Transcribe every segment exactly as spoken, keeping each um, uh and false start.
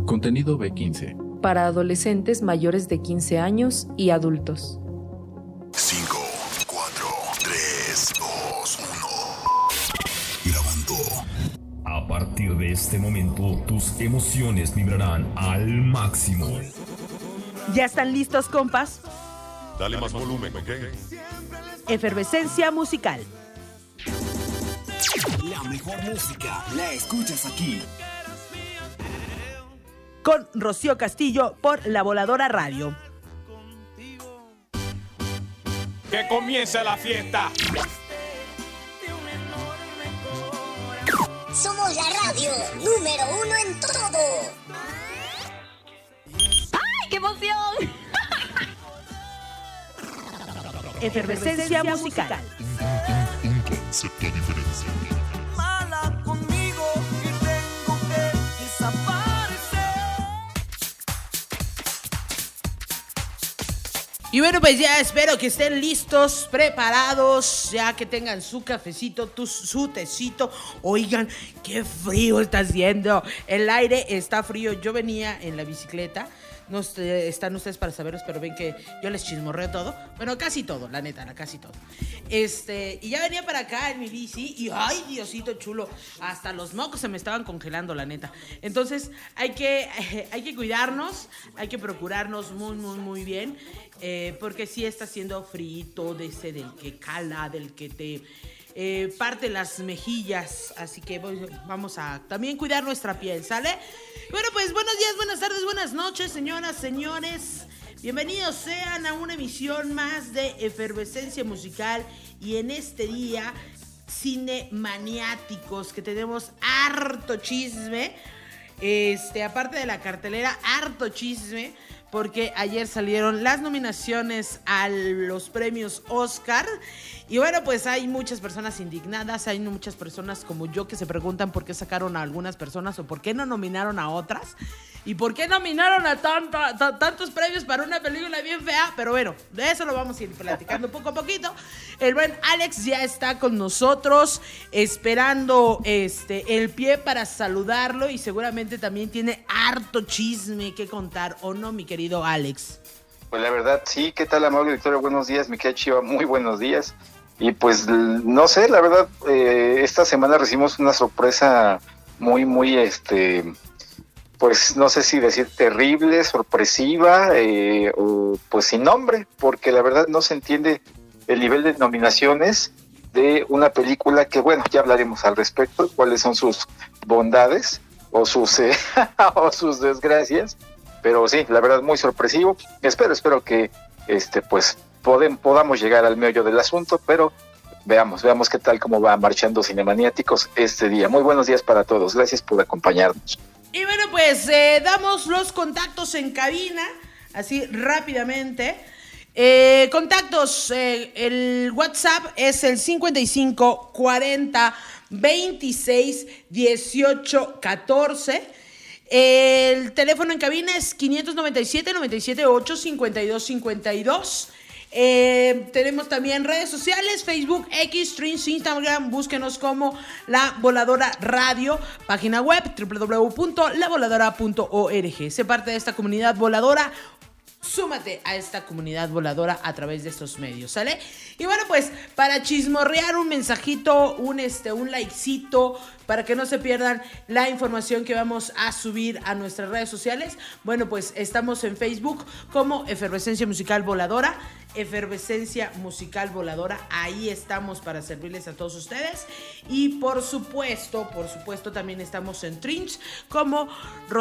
Contenido B quince. Para adolescentes mayores de quince años y adultos. cinco, cuatro, tres, dos, uno. Grabando. A partir de este momento, tus emociones vibrarán al máximo. ¿Ya están listos, compas? Dale más volumen, ¿ok? Efervescencia musical. La mejor música la escuchas aquí. Con Rocío Castillo por La Voladora Radio. ¡Que comience la fiesta! Somos la radio número uno en todo. ¡Ay, qué emoción! Efervescencia musical. Un, un, un concepto diferencial. Mala conmigo y tengo que desaparecer. Y bueno, pues ya espero que estén listos, preparados, ya que tengan su cafecito, tu, su tecito. Oigan, qué frío está haciendo. El aire está frío. Yo venía en la bicicleta. No están ustedes para saberlos, pero ven que yo les chismorreo todo. Bueno, casi todo, la neta, casi todo. Este, y ya venía para acá en mi bici y ¡ay, Diosito chulo! Hasta los mocos se me estaban congelando, la neta. Entonces, hay que, eh, hay que cuidarnos, hay que procurarnos muy, muy, muy bien. Eh, porque sí está haciendo frito de ese del que cala, del que te... Eh, parte las mejillas, así que voy, vamos a también cuidar nuestra piel, ¿sale? Bueno, pues buenos días, buenas tardes, buenas noches, señoras, señores. Bienvenidos sean a una emisión más de Efervescencia Musical y en este día, cinemaniáticos, que tenemos harto chisme. Este, aparte de la cartelera, harto chisme, porque ayer salieron las nominaciones a los premios Oscar. Y bueno, pues hay muchas personas indignadas, hay muchas personas como yo que se preguntan por qué sacaron a algunas personas o por qué no nominaron a otras. ¿Y por qué nominaron a tanta, t- tantos premios para una película bien fea? Pero bueno, de eso lo vamos a ir platicando poco a poquito. El buen Alex ya está con nosotros, esperando este, el pie para saludarlo. Y seguramente también tiene harto chisme que contar, ¿o no, mi querido Alex? Pues la verdad, sí. ¿Qué tal, amable Victoria? Buenos días, mi querida Chiva. Muy buenos días. Y pues, no sé, la verdad, eh, esta semana recibimos una sorpresa muy, muy, este... pues no sé si decir terrible, sorpresiva eh, o pues sin nombre, porque la verdad no se entiende el nivel de nominaciones de una película que, bueno, ya hablaremos al respecto, cuáles son sus bondades o sus eh, o sus desgracias, pero sí, la verdad muy sorpresivo. Espero, espero que este pues poden, podamos llegar al meollo del asunto, pero veamos, veamos qué tal cómo va marchando Cinemaniáticos este día. Muy buenos días para todos, gracias por acompañarnos. Y bueno, pues eh, damos los contactos en cabina, así rápidamente. Eh, contactos, eh, el WhatsApp es el cincuenta y cinco cuarenta veintiséis dieciocho catorce. El teléfono en cabina es quinientos noventa y siete, noventa y siete, ocho, cincuenta y dos, cincuenta y dos. Eh, tenemos también redes sociales, Facebook, X, Streams, Instagram, búsquenos como La Voladora Radio, página web doble u doble u doble u punto la voladora punto org. Sé parte de esta comunidad voladora, súmate a esta comunidad voladora a través de estos medios, ¿sale? Y bueno, pues para chismorrear un mensajito, un este, un likecito, para que no se pierdan la información que vamos a subir a nuestras redes sociales. Bueno, pues estamos en Facebook como Efervescencia Musical Voladora, Efervescencia Musical Voladora, ahí estamos para servirles a todos ustedes. Y por supuesto, por supuesto también estamos en Trinch como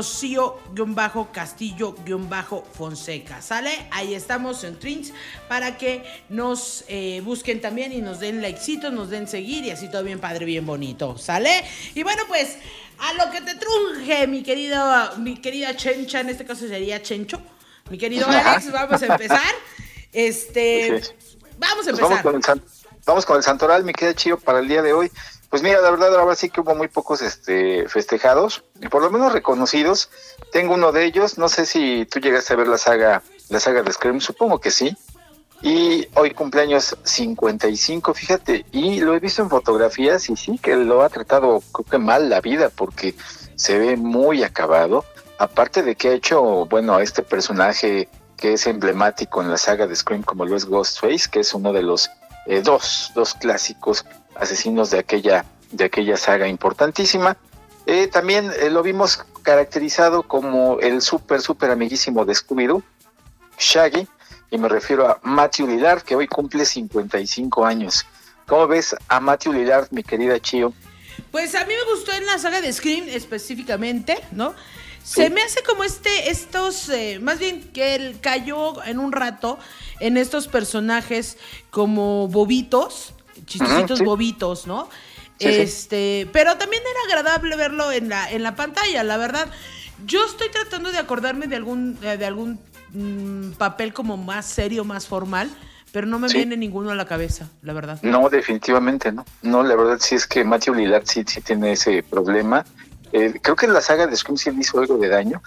Rocío-Castillo-Fonseca, ¿sale? Ahí estamos en Trinch para que nos eh, busquen también y nos den likecitos, nos den seguir y así todo bien padre, bien bonito, ¿sale? Y bueno, pues a lo que te truje, mi querido, mi querida Chencha, en este caso sería Chencho, mi querido Alex, vamos a empezar. Este, sí. vamos a empezar. Pues vamos, con el, vamos con el Santoral, mi querida Chío, para el día de hoy. Pues mira, la verdad, ahora sí que hubo muy pocos este, festejados, y por lo menos reconocidos. Tengo uno de ellos, no sé si tú llegaste a ver la saga, la saga de Scream, supongo que sí. Y hoy cumpleaños cincuenta y cinco, fíjate, y lo he visto en fotografías y sí que lo ha tratado, creo que mal la vida, porque se ve muy acabado, aparte de que ha hecho, bueno, a este personaje que es emblemático en la saga de Scream, como lo es Ghostface, que es uno de los eh, dos, dos clásicos asesinos de aquella, de aquella saga importantísima. Eh, también eh, lo vimos caracterizado como el súper, súper amiguísimo de Scooby-Doo, Shaggy, y me refiero a Matthew Lillard, que hoy cumple cincuenta y cinco años. ¿Cómo ves a Matthew Lillard, mi querida Chio? Pues a mí me gustó en la saga de Scream específicamente, ¿no? Se me hace como este, estos, eh, más bien que él cayó en un rato en estos personajes como bobitos, chistositos, uh-huh, sí. bobitos, ¿no? Sí, este, sí. Pero también era agradable verlo en la, en la pantalla, la verdad. Yo estoy tratando de acordarme de algún, de algún mmm, papel como más serio, más formal, pero no me sí. viene ninguno a la cabeza, la verdad. No, definitivamente no. No, la verdad sí es que Matthew Lillard sí, sí tiene ese problema. Eh, creo que en la saga de Scream sí le hizo algo de daño,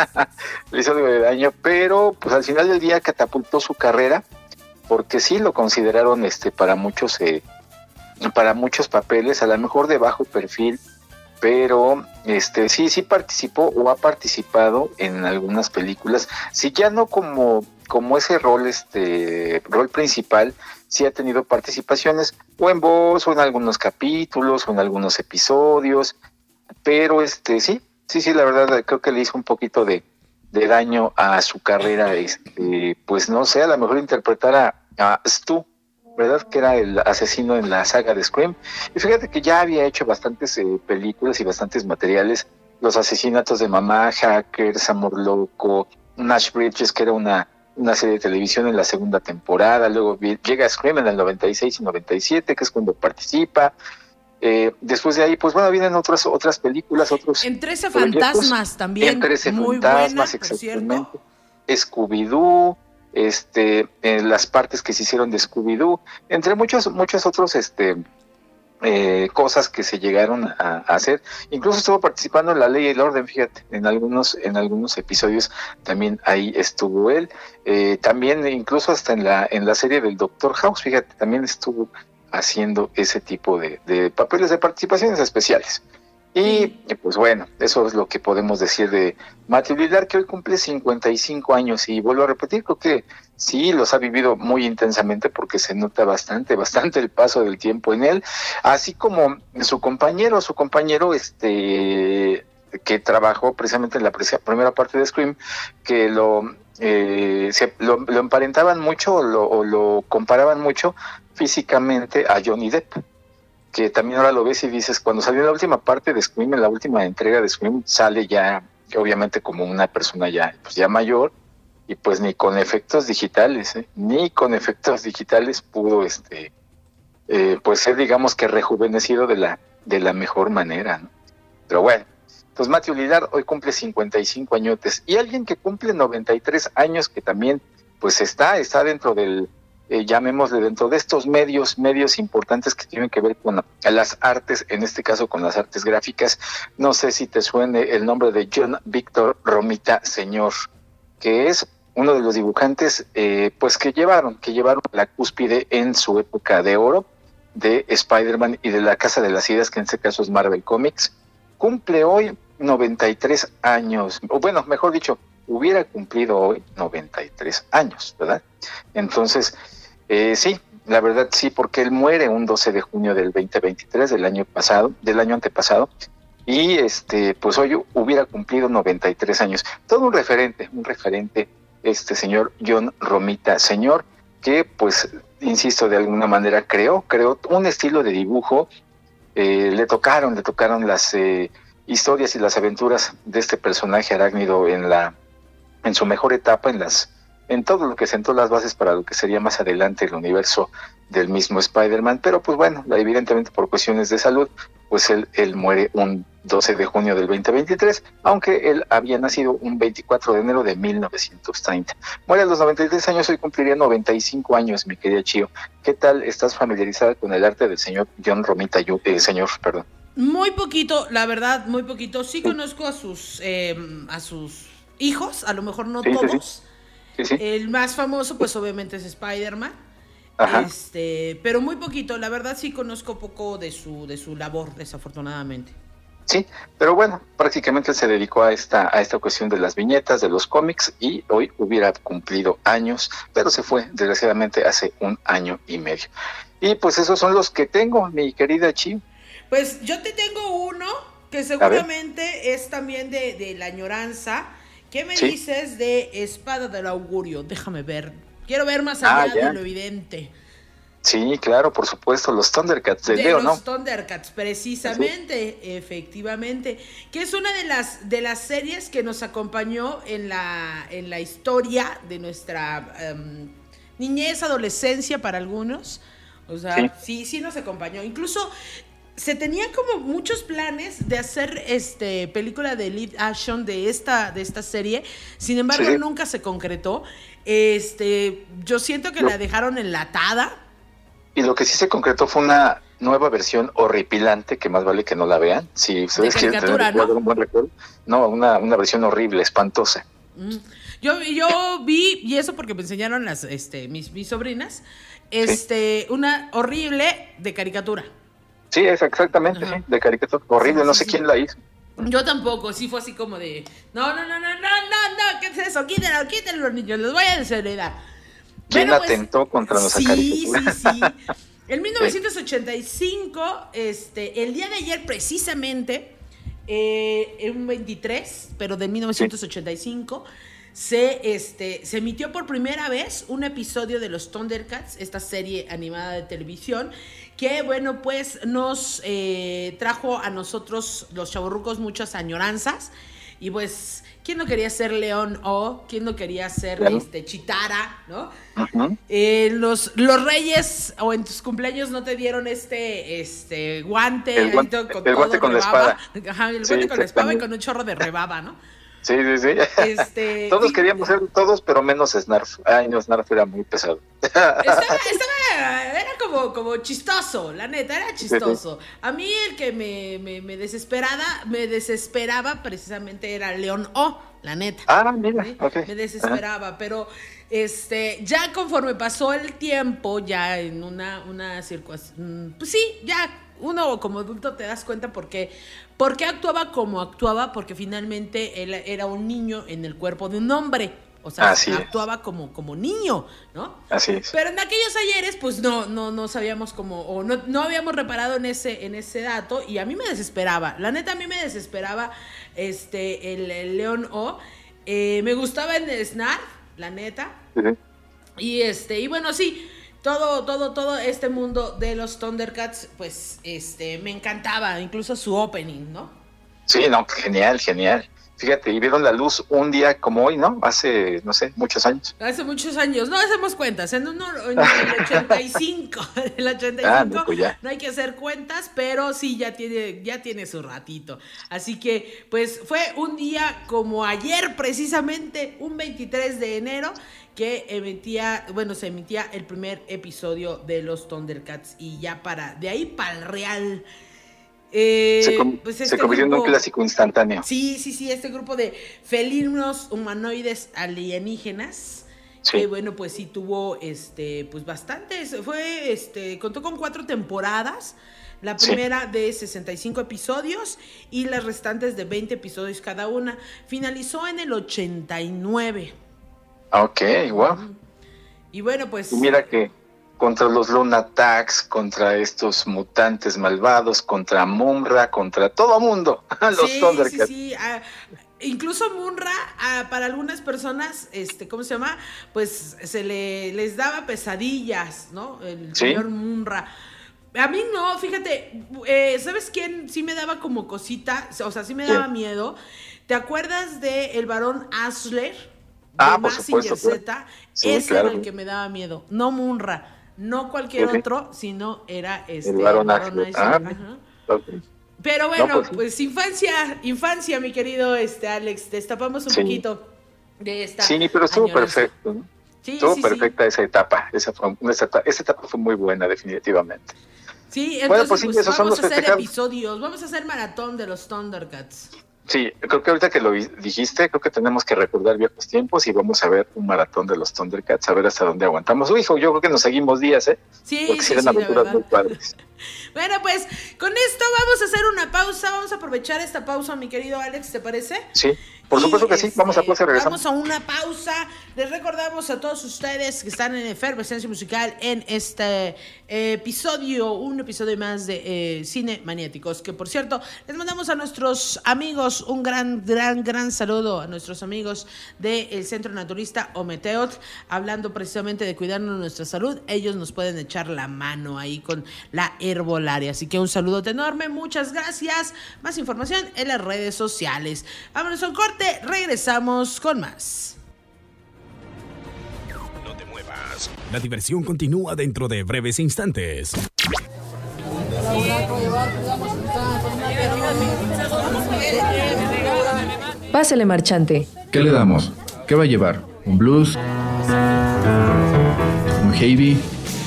le hizo algo de daño, pero pues al final del día catapultó su carrera, porque sí lo consideraron este para muchos eh, para muchos papeles, a lo mejor de bajo perfil, pero este sí sí participó o ha participado en algunas películas, sí ya no como como ese rol este rol principal, sí ha tenido participaciones o en voz o en algunos capítulos o en algunos episodios. Pero este sí, sí, sí, la verdad creo que le hizo un poquito de, de daño a su carrera, este, pues no sé, a lo mejor interpretar a, a Stu, ¿verdad? Que era el asesino en la saga de Scream. Y fíjate que ya había hecho bastantes eh, películas y bastantes materiales, Los asesinatos de mamá, Hackers, Amor Loco, Nash Bridges, que era una, una serie de televisión en la segunda temporada, luego llega Scream en el noventa y seis y noventa y siete, que es cuando participa. Eh, después de ahí, pues bueno, vienen otras otras películas, otros En trece fantasmas también. En trece muy fantasmas, buena, exactamente. Scooby-Doo, este, en las partes que se hicieron de Scooby-Doo, entre muchos, muchos otros este eh, cosas que se llegaron a, a hacer. Incluso estuvo participando en La Ley y el Orden, fíjate, en algunos, en algunos episodios también ahí estuvo él. Eh, también incluso hasta en la, en la serie del Doctor House, fíjate, también estuvo haciendo ese tipo de, de papeles, de participaciones especiales. Y pues bueno, eso es lo que podemos decir de Matthew Lillard, que hoy cumple cincuenta y cinco años, y vuelvo a repetir, creo que sí los ha vivido muy intensamente, porque se nota bastante, bastante el paso del tiempo en él, así como su compañero, su compañero este que trabajó precisamente en la primera parte de Scream, que lo eh, se, lo, lo emparentaban mucho o lo, o lo comparaban mucho físicamente a Johnny Depp, que también ahora lo ves y dices, cuando salió la última parte de Scream, en la última entrega de Scream, sale ya, obviamente como una persona ya, pues ya mayor, y pues ni con efectos digitales, ¿eh? ni con efectos digitales pudo este eh, pues ser, digamos que rejuvenecido de la, de la mejor manera, ¿no? Pero bueno, entonces Matthew Lillard hoy cumple cincuenta y cinco añotes, y alguien que cumple noventa y tres años, que también pues está, está dentro del Eh, llamémosle dentro de estos medios, medios importantes que tienen que ver con las artes, en este caso con las artes gráficas. No sé si te suene el nombre de John Victor Romita Señor, que es uno de los dibujantes eh, pues que llevaron, que llevaron la cúspide en su época de oro de Spider-Man y de la Casa de las Ideas, que en este caso es Marvel Comics. Cumple hoy noventa y tres años, o bueno, mejor dicho, hubiera cumplido hoy noventa y tres años, ¿verdad? Entonces, eh, sí, la verdad sí, porque él muere un doce de junio del veinte veintitrés, del año pasado, del año antepasado, y este, pues hoy hubiera cumplido noventa y tres años. Todo un referente, un referente, este señor John Romita Señor, que pues, insisto, de alguna manera creó, creó un estilo de dibujo, eh, le tocaron, le tocaron las eh, historias y las aventuras de este personaje arácnido en la en su mejor etapa, en las en todo lo que sentó las bases para lo que sería más adelante el universo del mismo Spider-Man, pero pues bueno, evidentemente por cuestiones de salud, pues él, él muere un doce de junio del veinte veintitrés, aunque él había nacido un veinticuatro de enero de mil novecientos treinta. Muere a los noventa y tres años, hoy cumpliría noventa y cinco años, mi querida Chio. ¿Qué tal estás familiarizada con el arte del señor John Romita, eh, señor, perdón? Muy poquito, la verdad, muy poquito. Sí, sí. Conozco a sus, eh, a sus hijos, a lo mejor no sí, todos. Sí, sí. Sí, sí. El más famoso, pues obviamente es Spider-Man. Ajá. Este, pero muy poquito, la verdad sí conozco poco de su, de su labor, desafortunadamente. Sí, pero bueno, prácticamente se dedicó a esta a esta cuestión de las viñetas, de los cómics, y hoy hubiera cumplido años, pero se fue desgraciadamente hace un año y medio. Y pues esos son los que tengo, mi querida Chi. Pues yo te tengo uno que seguramente es también de, de la añoranza. ¿Qué me ¿Sí? dices de Espada del Augurio? Déjame ver. Quiero ver más allá ah, de lo evidente. Sí, claro, por supuesto, los Thundercats de, de Leo, ¿no? Los Thundercats, precisamente, ¿sí? Efectivamente, que es una de las de las series que nos acompañó en la en la historia de nuestra um, niñez, adolescencia para algunos. O sea, sí, sí, sí nos acompañó. Incluso se tenían como muchos planes de hacer este película de live action de esta de esta serie. Sin embargo, sí. nunca se concretó. Este, yo siento que no. la dejaron enlatada. Y lo que sí se concretó fue una nueva versión horripilante, que más vale que no la vean. Si ustedes quieren tener ¿no? un buen recuerdo. No, una, una versión horrible, espantosa. Mm. Yo, yo vi, y eso porque me enseñaron las, este, mis, mis sobrinas, este, ¿Sí? una horrible de caricatura. Sí, es exactamente, sí, de caricatura. Horrible, sí, no sé sí, quién sí. la hizo. Yo tampoco, sí fue así como de, no, no, no, no, no, no, no, ¿qué es eso? Quítenlo, quítenlo los niños, los voy a desheredar. ¿Quién bueno, atentó pues, contra nuestra sí, caricatura? Sí, sí, sí. En mil novecientos ochenta y cinco, este, el día de ayer precisamente, eh, en un veintitrés, pero de mil novecientos ochenta y cinco, sí. se, este, se emitió por primera vez un episodio de los Thundercats, esta serie animada de televisión, que bueno, pues nos eh, trajo a nosotros, los chavorrucos, muchas añoranzas. Y pues, ¿quién no quería ser León O? ¿Quién no quería ser claro. este, Chitara? ¿No? Uh-huh. Eh, los, los reyes, o en tus cumpleaños no te dieron este, este guante. El guante, con, el guante con la espada. Ajá, el sí, guante con la espada y con un chorro de rebaba, ¿no? Sí, sí, sí. Este, todos y, queríamos ser todos, pero menos Snarf. Ay, no, Snarf era muy pesado. Estaba, estaba, era como, como chistoso, la neta, era chistoso. A mí el que me, me, me desesperaba, me desesperaba precisamente era León O, la neta. Ah, mira, ¿sí? okay. Me desesperaba, Ajá. pero este, ya conforme pasó el tiempo, ya en una, una circunstancia, pues sí, ya uno como adulto te das cuenta por qué, por qué actuaba como actuaba, porque finalmente él era un niño en el cuerpo de un hombre. O sea, Así actuaba es. como, como niño, ¿no? Así es. Pero en aquellos ayeres, pues no, no, no sabíamos cómo, o no, no habíamos reparado en ese, en ese dato, y a mí me desesperaba. La neta, a mí me desesperaba este, el, el León O. Eh, me gustaba en el Snarf, la neta. Uh-huh. Y este, y bueno, sí. Todo, todo, todo este mundo de los Thundercats, pues, este, me encantaba, incluso su opening, ¿no? Sí, no, genial, genial. Fíjate, y vieron la luz un día como hoy, ¿no? Hace, no sé, muchos años. Hace muchos años, no hacemos cuentas, en, uno, en el ochenta y cinco, en el ochenta y cinco, ah, no, pues no hay que hacer cuentas, pero sí, ya tiene, ya tiene su ratito. Así que, pues, fue un día como ayer, precisamente, un veintitrés de enero, que emitía, bueno, se emitía el primer episodio de los Thundercats, y ya para, de ahí para el real. Eh, se com- pues este se convirtió grupo, en un clásico instantáneo. Sí, sí, sí, este grupo de felinos humanoides alienígenas, sí. que bueno, pues sí tuvo, este, pues bastantes, fue, este, contó con cuatro temporadas. La primera sí. de sesenta y cinco episodios y las restantes de veinte episodios cada una. Finalizó en el ochenta y nueve. Ok, wow. Y bueno, pues... Y mira que contra los Lunatacs, contra estos mutantes malvados, contra Munra, contra todo mundo, los sí, Thundercats. Sí, sí, uh, incluso Munra, uh, para algunas personas, este, ¿cómo se llama? Pues se le les daba pesadillas, ¿no? El ¿Sí? señor Munra. A mí no, fíjate, eh, ¿sabes quién sí me daba como cosita? O sea, sí me daba sí. miedo. ¿Te acuerdas de el varón Asler? Ah, por supuesto. Z, sí, ese claro. era el que me daba miedo, no Munra, no cualquier sí, otro, sino era este el varón Asler. Ah, okay. Pero bueno, no, pues, pues sí. infancia, infancia, mi querido este Alex, destapamos un sí. poquito de esta. Sí, pero estuvo añoranza. Perfecto, ¿no? Sí, estuvo sí, perfecta sí. esa etapa, esa, fue, esa, etapa, esa etapa fue muy buena, definitivamente. Sí, entonces bueno, pues, sí, pues, esos vamos son los a hacer festejados. episodios, vamos a hacer maratón de los Thundercats. Sí, creo que ahorita que lo dijiste, creo que tenemos que recordar viejos tiempos y vamos a ver un maratón de los Thundercats, a ver hasta dónde aguantamos. Uy, hijo, yo creo que nos seguimos días, ¿eh? Sí, porque sí, serán sí, aventuras muy padres. Bueno, pues con esto vamos a hacer una pausa, vamos a aprovechar esta pausa, mi querido Alex, ¿te parece? Sí, por supuesto y, que sí, vamos a pausa y regresamos. Vamos a una pausa, les recordamos a todos ustedes que están en Efervescencia Musical en este eh, episodio, un episodio más de eh, Cine Maniáticos, que por cierto, les mandamos a nuestros amigos un gran, gran, gran saludo a nuestros amigos del Centro Naturista Ometeot, hablando precisamente de cuidarnos nuestra salud, ellos nos pueden echar la mano ahí con la herbolaria, así que un saludote enorme, muchas gracias, más información en las redes sociales. Vámonos a un corte, regresamos con más. No te muevas, la diversión continúa dentro de breves instantes. Pásele, marchante. ¿Qué le damos? ¿Qué va a llevar? ¿Un blues? ¿Un heavy?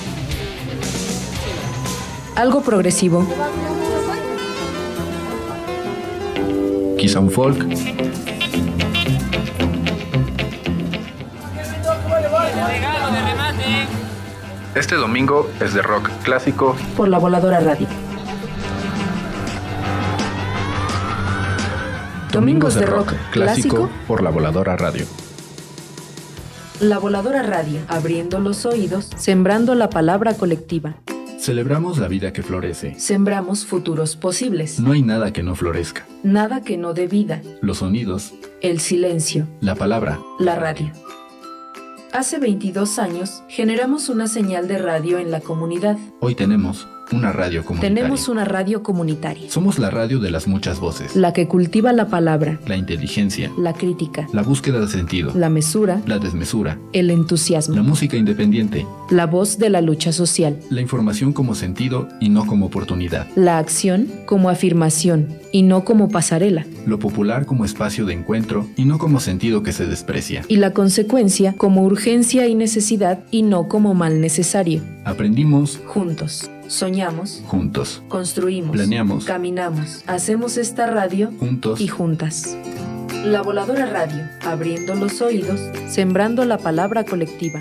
Algo progresivo. ¿Quizá un folk? Este domingo es de rock clásico por La Voladora Radio. Domingos de rock clásico por La Voladora Radio. La Voladora Radio, abriendo los oídos, sembrando la palabra colectiva. Celebramos la vida que florece. Sembramos futuros posibles. No hay nada que no florezca. Nada que no dé vida. Los sonidos. El silencio. La palabra. La radio. Hace veintidós años generamos una señal de radio en la comunidad. Hoy tenemos una radio comunitaria. Tenemos una radio comunitaria. Somos la radio de las muchas voces. La que cultiva la palabra. La inteligencia. La crítica. La búsqueda de sentido. La mesura. La desmesura. El entusiasmo. La música independiente. La voz de la lucha social. La información como sentido y no como oportunidad. La acción como afirmación y no como pasarela. Lo popular como espacio de encuentro y no como sentido que se desprecia. Y la consecuencia como urgencia y necesidad y no como mal necesario. Aprendimos juntos. Soñamos juntos. Construimos. Planeamos. Caminamos. Hacemos esta radio juntos y juntas. La Voladora Radio, abriendo los oídos, sembrando la palabra colectiva.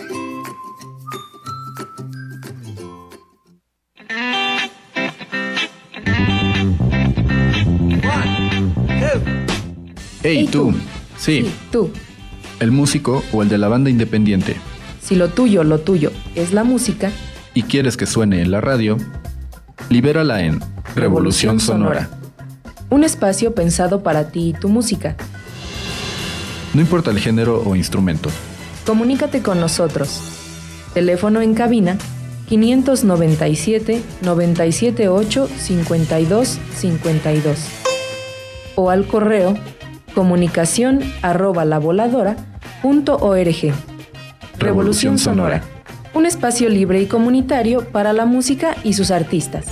Hey, tú. tú. Sí. sí, tú. El músico o el de la banda independiente. Si lo tuyo, lo tuyo es la música y quieres que suene en la radio, libérala en Revolución, Revolución Sonora. Sonora. Un espacio pensado para ti y tu música. No importa el género o instrumento. Comunícate con nosotros. Teléfono en cabina quinientos noventa y siete, noventa y siete ocho, cincuenta y dos, cincuenta y dos. O al correo comunicación arroba lavoladora punto org. Revolución Sonora. Un espacio libre y comunitario para la música y sus artistas.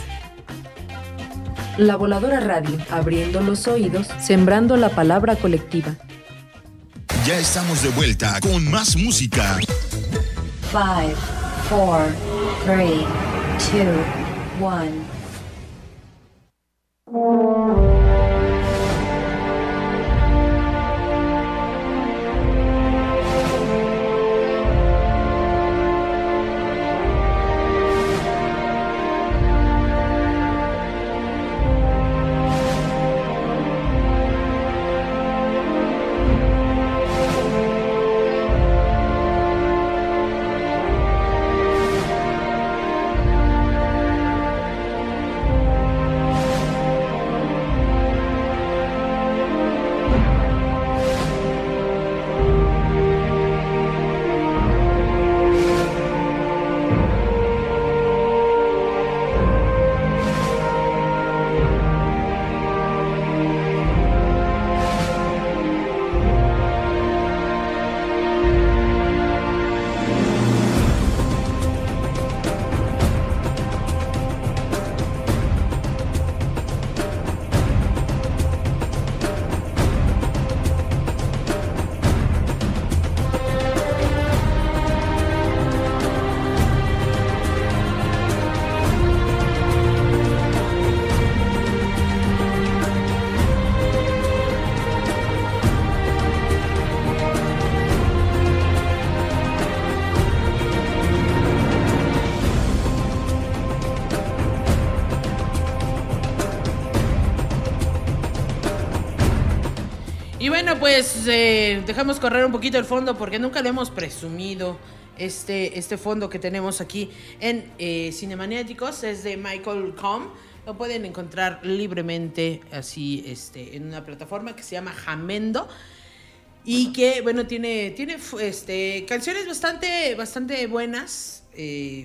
La Voladora Radio, abriendo los oídos, sembrando la palabra colectiva. Ya estamos de vuelta con más música. Five, four, three, two, one. pues eh, dejamos correr un poquito el fondo porque nunca le hemos presumido este, este fondo que tenemos aquí en eh, Cinemaniáticos. Es de Michael Comm. Lo pueden encontrar libremente así este, en una plataforma que se llama Jamendo. Y que, bueno, tiene, tiene este, canciones bastante, bastante buenas. Eh,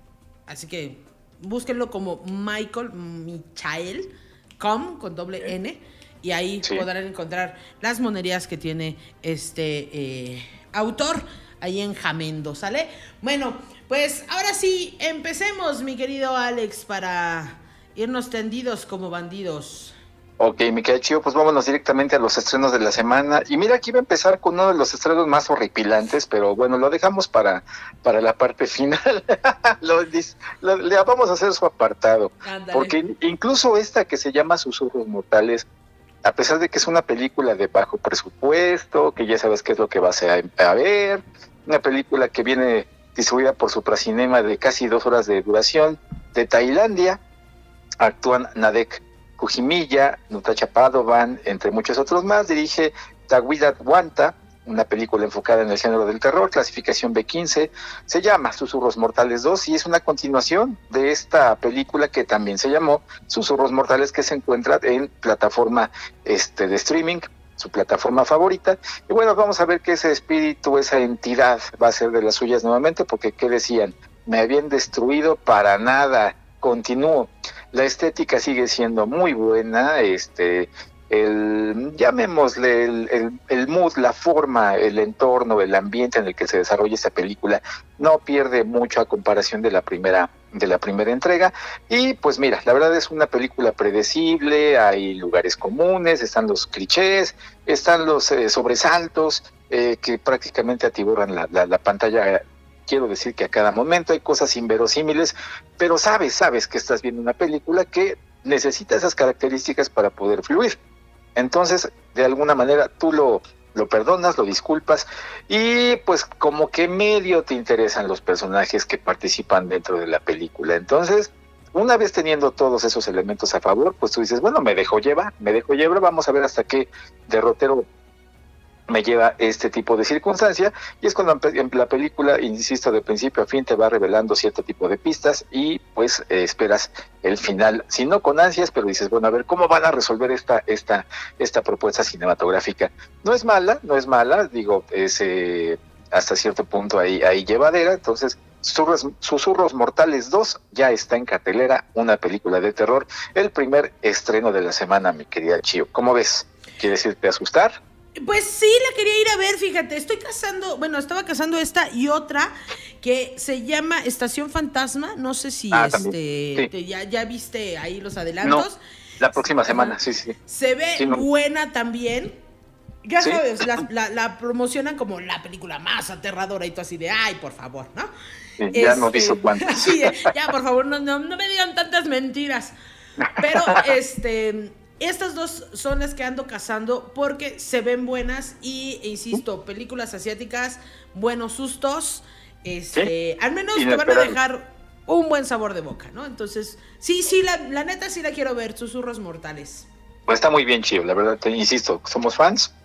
así que búsquenlo como Michael Michael Comm con doble N. Y ahí sí. podrán encontrar las monerías que tiene este eh, autor ahí en Jamendo, ¿sale? Bueno, pues ahora sí, empecemos, mi querido Alex, para irnos tendidos como bandidos. Ok, mi querido Chío, pues vámonos directamente a los estrenos de la semana. Y mira, aquí va a empezar con uno de los estrenos más horripilantes, pero bueno, lo dejamos para, para la parte final. lo, lo, le vamos a hacer su apartado. Ándale. Porque incluso esta que se llama Susurros Mortales, a pesar de que es una película de bajo presupuesto, que ya sabes qué es lo que vas a, a ver, una película que viene distribuida por Supracinema de casi dos horas de duración, de Tailandia, actúan Nadek Kujimilla, Natasha Padovan, entre muchos otros más. Dirige Tawidat Wanta, una película enfocada en el género del terror, clasificación B quince, se llama Susurros Mortales dos y es una continuación de esta película que también se llamó Susurros Mortales, que se encuentra en plataforma este de streaming, su plataforma favorita. Y bueno, vamos a ver que ese espíritu, esa entidad va a ser de las suyas nuevamente, porque ¿qué decían? Me habían destruido, para nada. Continúo. La estética sigue siendo muy buena, este, el, llamémosle el, el, el mood, la forma, el entorno, el ambiente en el que se desarrolla esta película no pierde mucho a comparación de la primera, de la primera entrega. Y pues mira, la verdad es una película predecible, hay lugares comunes, están los clichés, están los eh, sobresaltos eh, que prácticamente atiborran la, la, la pantalla. Quiero decir que a cada momento hay cosas inverosímiles, pero sabes, sabes que estás viendo una película que necesita esas características para poder fluir. Entonces, de alguna manera, tú lo, lo perdonas, lo disculpas, y pues como que medio te interesan los personajes que participan dentro de la película. Entonces, una vez teniendo todos esos elementos a favor, pues tú dices, bueno, me dejo llevar, me dejo llevar, vamos a ver hasta qué derrotero me lleva este tipo de circunstancia. Y es cuando en la película, insisto, de principio a fin te va revelando cierto tipo de pistas y pues eh, esperas el final, si no con ansias, pero dices, bueno, a ver cómo van a resolver esta esta esta propuesta cinematográfica. No es mala, no es mala, digo, es eh, hasta cierto punto ahí, ahí llevadera. Entonces, Susurros, Susurros Mortales dos ya está en cartelera, una película de terror, el primer estreno de la semana, mi querida Chío. ¿Cómo ves? ¿Quieres irte a asustar? Pues sí, la quería ir a ver, fíjate, estoy cazando, bueno, estaba cazando esta y otra que se llama Estación Fantasma, no sé si ah, este sí. te, ya, ya viste ahí los adelantos. No, la próxima semana, sí, sí. Se ve sí, no. buena también, ya ¿Sí? sabes, la, la, la promocionan como la película más aterradora y tú así de, ay, por favor, ¿no? Sí, ya este, nos hizo cuántas. Sí, ya, por favor, no, no, no me digan tantas mentiras, pero este... Estas dos son las que ando cazando porque se ven buenas y, e insisto, películas asiáticas, buenos sustos, este, ¿Sí? al menos te van a dejar un buen sabor de boca, ¿no? Entonces, sí, sí, la, la neta sí la quiero ver, Susurros Mortales. Pues está muy bien, Chío, la verdad, te insisto, somos fans,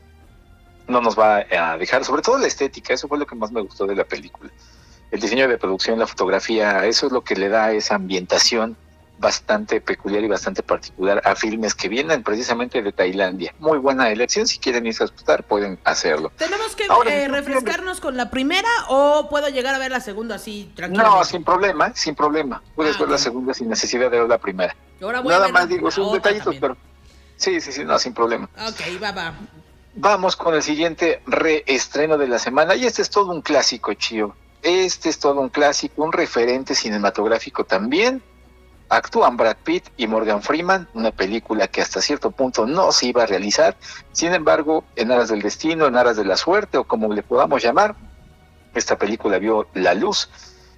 no nos va a dejar, sobre todo la estética, eso fue lo que más me gustó de la película. El diseño de producción, la fotografía, eso es lo que le da esa ambientación bastante peculiar y bastante particular a filmes que vienen precisamente de Tailandia. Muy buena elección, si quieren irse a asustar pueden hacerlo. ¿Tenemos que Ahora, eh, refrescarnos con la primera o puedo llegar a ver la segunda así tranquilo? No, sin problema, sin problema. Puedes ah, ver okay. la segunda sin necesidad de ver la primera. Ahora voy Nada a ver más digo, son detallitos, también. pero sí, sí, sí, no, sin problema. Ok, va, va. Vamos con el siguiente reestreno de la semana y este es todo un clásico, Chío. Este es todo un clásico, un referente cinematográfico también. Actúan Brad Pitt y Morgan Freeman, una película que hasta cierto punto no se iba a realizar. Sin embargo, en aras del destino, en aras de la suerte o como le podamos llamar, esta película vio la luz.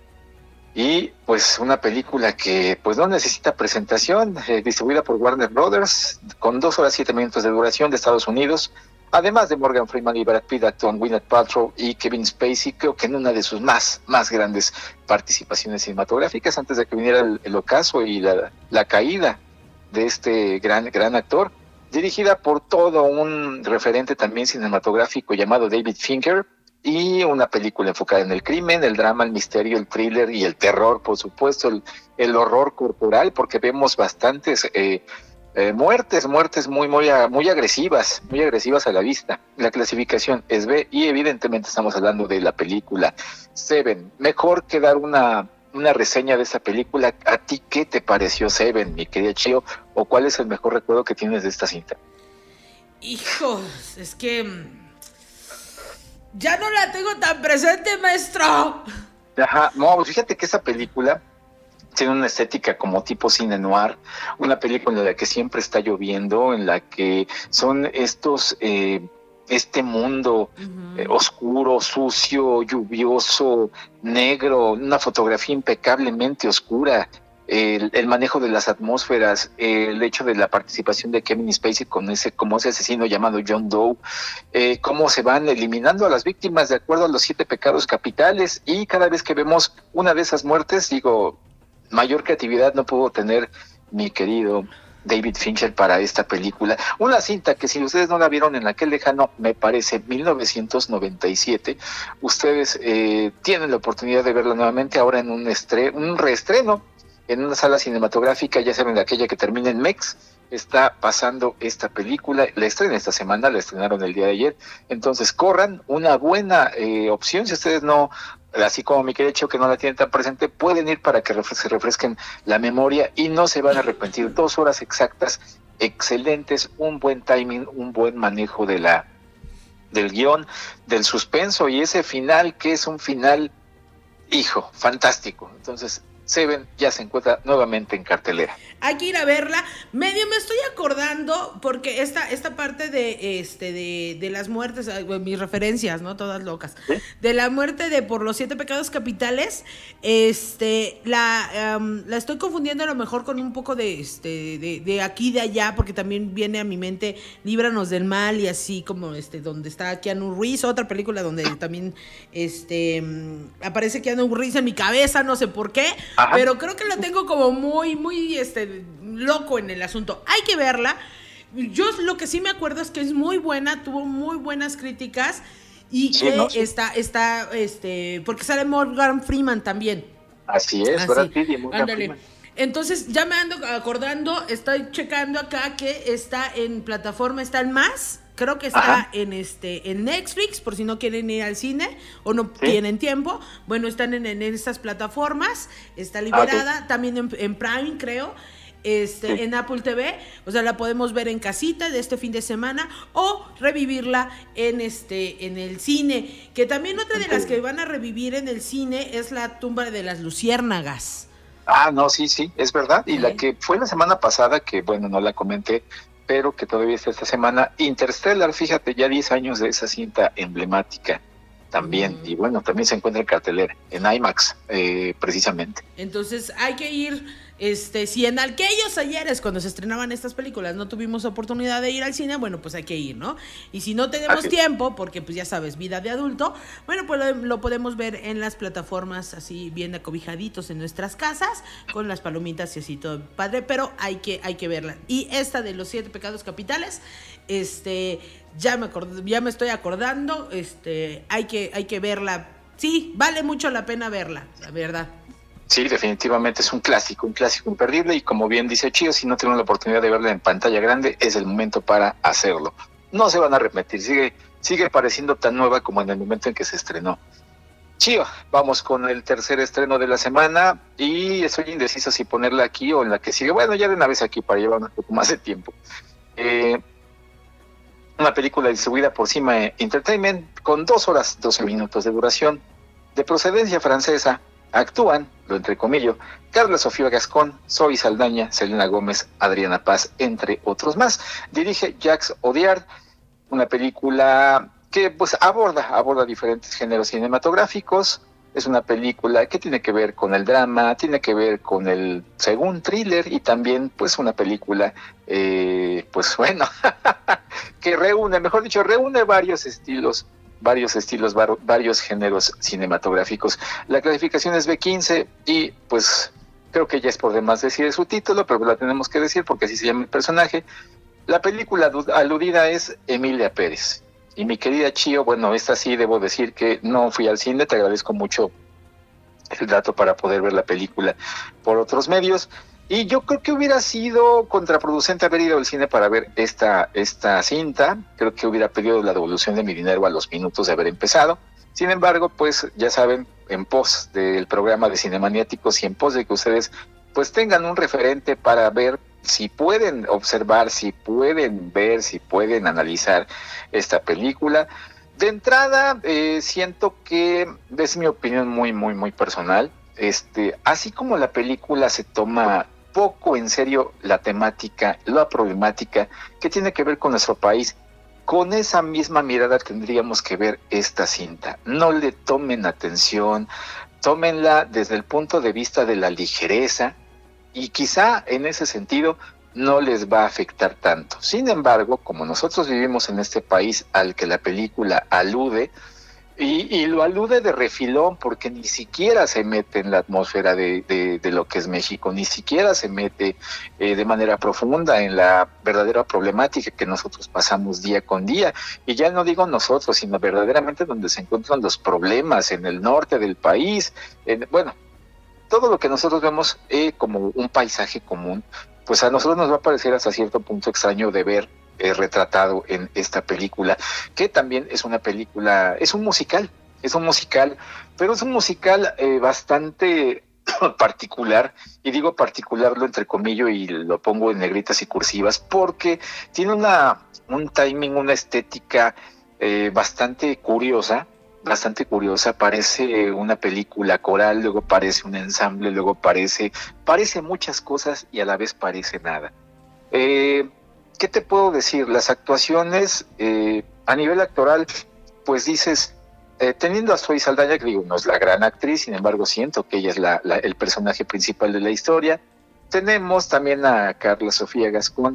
Y pues una película que pues no necesita presentación, eh, distribuida por Warner Brothers, con dos horas siete minutos de duración, de Estados Unidos. Además de Morgan Freeman y Brad Pitt, actúan Gwyneth Paltrow y Kevin Spacey, creo que en una de sus más, más grandes participaciones cinematográficas, antes de que viniera el, el ocaso y la, la caída de este gran, gran actor. dirigida por todo un referente también cinematográfico llamado David Fincher, y una película enfocada en el crimen, el drama, el misterio, el thriller y el terror, por supuesto, el, el horror corporal, porque vemos bastantes eh, eh, muertes, muertes muy, muy, muy agresivas, muy agresivas a la vista. La clasificación es B y evidentemente estamos hablando de la película Seven. Mejor que dar una, una reseña de esta película, ¿a ti qué te pareció Seven, mi querida Chio? ¿O cuál es el mejor recuerdo que tienes de esta cinta? Hijos, es que... ya no la tengo tan presente, maestro. Ajá, no, fíjate que esa película tiene una estética como tipo cine noir, una película en la que siempre está lloviendo, en la que son estos, eh, este mundo uh-huh. eh, oscuro, sucio, lluvioso, negro, una fotografía impecablemente oscura. El, el manejo de las atmósferas, el hecho de la participación de Kevin Spacey con ese, como ese asesino llamado John Doe, eh, cómo se van eliminando a las víctimas de acuerdo a los siete pecados capitales, y cada vez que vemos una de esas muertes, digo, mayor creatividad no pudo tener mi querido David Fincher para esta película. Una cinta que si ustedes no la vieron en aquel lejano, me parece, mil novecientos noventa y siete, ustedes eh, tienen la oportunidad de verla nuevamente ahora en un, estre- un reestreno, en una sala cinematográfica, ya saben, de aquella que termina en Mex, está pasando esta película, la estrena esta semana, la estrenaron el día de ayer, entonces corran, una buena eh, opción, si ustedes no, así como mi querido Chio, que no la tienen tan presente, pueden ir para que refres- se refresquen la memoria y no se van a arrepentir. Dos horas exactas, excelentes, un buen timing, un buen manejo de la del guión, del suspenso, y ese final, que es un final, hijo, fantástico. Entonces, Seven ya se encuentra nuevamente en cartelera. Hay que ir a verla. Medio me estoy acordando, porque esta, esta parte de este de, de las muertes, mis referencias, ¿no? Todas locas. ¿Sí? De la muerte de por los siete pecados capitales, este, la, um, la estoy confundiendo a lo mejor con un poco de este, de, de aquí de allá, porque también viene a mi mente Líbranos del mal, y así como este, donde está Keanu Reeves, otra película donde también este aparece Keanu Reeves en mi cabeza, no sé por qué. Ajá. Pero creo que lo tengo como muy, muy este, loco en el asunto. Hay que verla. Yo lo que sí me acuerdo es que es muy buena, tuvo muy buenas críticas, y sí, que ¿no? sí. está, está, este, porque sale Morgan Freeman también. Así es, Brad Pitt y Morgan Freeman. Entonces ya me ando acordando, estoy checando acá que está en plataforma, está en Más. Creo que está Ajá. en este en Netflix, por si no quieren ir al cine o no ¿Sí? tienen tiempo. Bueno, están en, en estas plataformas, está liberada, okay. también en, en Prime, creo, este, sí. en Apple T V, o sea, la podemos ver en casita de este fin de semana, o revivirla en este en el cine, que también otra de las que van a revivir en el cine es La tumba de las luciérnagas. Ah, no, sí, sí, es verdad, y ¿Sí? la que fue la semana pasada, que bueno, no la comenté, pero que todavía está esta semana, Interstellar, fíjate, ya diez años de esa cinta emblemática también, mm. y bueno, también se encuentra en cartelera, en IMAX, eh, precisamente. Entonces hay que ir, este, si en aquellos ayeres cuando se estrenaban estas películas no tuvimos oportunidad de ir al cine, bueno, pues hay que ir, ¿no? Y si no tenemos Aquí. tiempo, porque pues ya sabes, vida de adulto, bueno, pues lo, lo podemos ver en las plataformas así bien acobijaditos en nuestras casas, con las palomitas y así todo padre, pero hay que, hay que verla. Y esta de los siete pecados capitales, este, ya me acord, ya me estoy acordando, este, hay que, hay que verla. Sí, vale mucho la pena verla, la verdad. Sí, definitivamente es un clásico, un clásico imperdible, y como bien dice Chio, si no tienen la oportunidad de verla en pantalla grande, es el momento para hacerlo. No se van a arrepentir, sigue, sigue pareciendo tan nueva como en el momento en que se estrenó. Chio, vamos con el tercer estreno de la semana, y estoy indeciso si ponerla aquí o en la que sigue. Bueno, ya de una vez aquí para llevar un poco más de tiempo. Eh, una película distribuida por Cima Entertainment con dos horas doce minutos de duración, de procedencia francesa. Actúan, lo entrecomillo, Carla Sofía Gascón, Zoe Saldaña, Selena Gómez, Adriana Paz, entre otros más. Dirige Jacques Audiard, una película que pues aborda, aborda diferentes géneros cinematográficos. Es una película que tiene que ver con el drama, tiene que ver con el, según, thriller, y también pues una película, eh, pues bueno, que reúne, mejor dicho, reúne varios estilos varios estilos, var- varios géneros cinematográficos. La clasificación es B quince y pues creo que ya es por demás decir su título, pero la tenemos que decir porque así se llama el personaje. La película aludida es Emilia Pérez. Y mi querida Chío, bueno, esta sí debo decir que no fui al cine, te agradezco mucho el dato para poder ver la película por otros medios. Y yo creo que hubiera sido contraproducente haber ido al cine para ver esta, esta cinta. Creo que hubiera pedido la devolución de mi dinero a los minutos de haber empezado. Sin embargo, pues ya saben, en pos del programa de Cinemaniáticos y en pos de que ustedes pues tengan un referente para ver si pueden observar, si pueden ver, si pueden analizar esta película. De entrada, eh, siento que es mi opinión muy, muy, muy personal. Este, así como la película se toma poco en serio la temática, la problemática que tiene que ver con nuestro país, con esa misma mirada tendríamos que ver esta cinta. No le tomen atención, tómenla desde el punto de vista de la ligereza y quizá en ese sentido no les va a afectar tanto. Sin embargo, como nosotros vivimos en este país al que la película alude, y, y lo alude de refilón porque ni siquiera se mete en la atmósfera de, de, de lo que es México, ni siquiera se mete eh, de manera profunda en la verdadera problemática que nosotros pasamos día con día. Y ya no digo nosotros, sino verdaderamente donde se encuentran los problemas en el norte del país. En, bueno, todo lo que nosotros vemos eh, como un paisaje común, pues a nosotros nos va a parecer hasta cierto punto extraño de ver eh, retratado en esta película, que también es una película, es un musical, es un musical, pero es un musical eh, bastante particular, y digo particular lo entrecomillo y lo pongo en negritas y cursivas, porque tiene una un timing, una estética eh, bastante curiosa, bastante curiosa, parece una película coral, luego parece un ensamble, luego parece, parece muchas cosas y a la vez parece nada. Eh, ¿Qué te puedo decir? Las actuaciones eh, a nivel actoral, pues dices, eh, teniendo a Zoe Saldaña, que digo, no es la gran actriz, sin embargo siento que ella es la, la, el personaje principal de la historia. Tenemos también a Carla Sofía Gascón,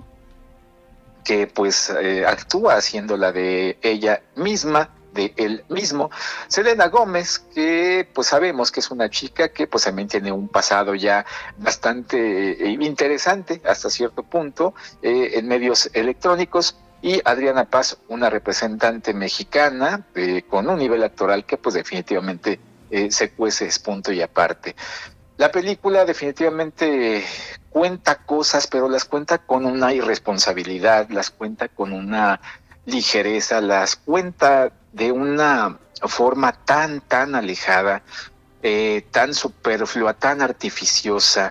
que pues eh, actúa haciendo la de ella misma, de él mismo. Selena Gómez, que pues sabemos que es una chica que pues también tiene un pasado ya bastante eh, interesante hasta cierto punto eh, en medios electrónicos, y Adriana Paz, una representante mexicana eh, con un nivel actoral que pues definitivamente eh, se cuece, es punto y aparte. La película definitivamente cuenta cosas, pero las cuenta con una irresponsabilidad, las cuenta con una ligereza, las cuenta de una forma tan, tan alejada, eh, tan superflua, tan artificiosa,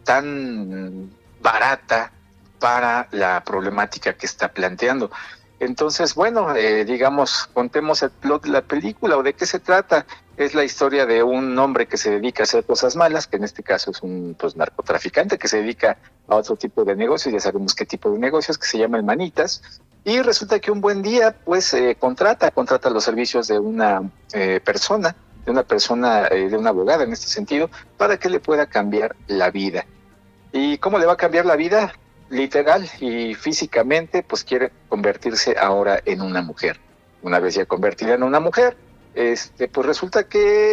tan barata para la problemática que está planteando. Entonces, bueno, eh, digamos, contemos el plot de la película o de qué se trata. Es la historia de un hombre que se dedica a hacer cosas malas, que en este caso es un pues, narcotraficante que se dedica a otro tipo de negocios, ya sabemos qué tipo de negocios, que se llama el Manitas. Y resulta que un buen día, pues, eh, contrata, contrata los servicios de una eh, persona, de una persona, eh, de una abogada en este sentido, para que le pueda cambiar la vida. ¿Y cómo le va a cambiar la vida? Literal y físicamente, pues quiere convertirse ahora en una mujer. Una vez ya convertida en una mujer, este, pues resulta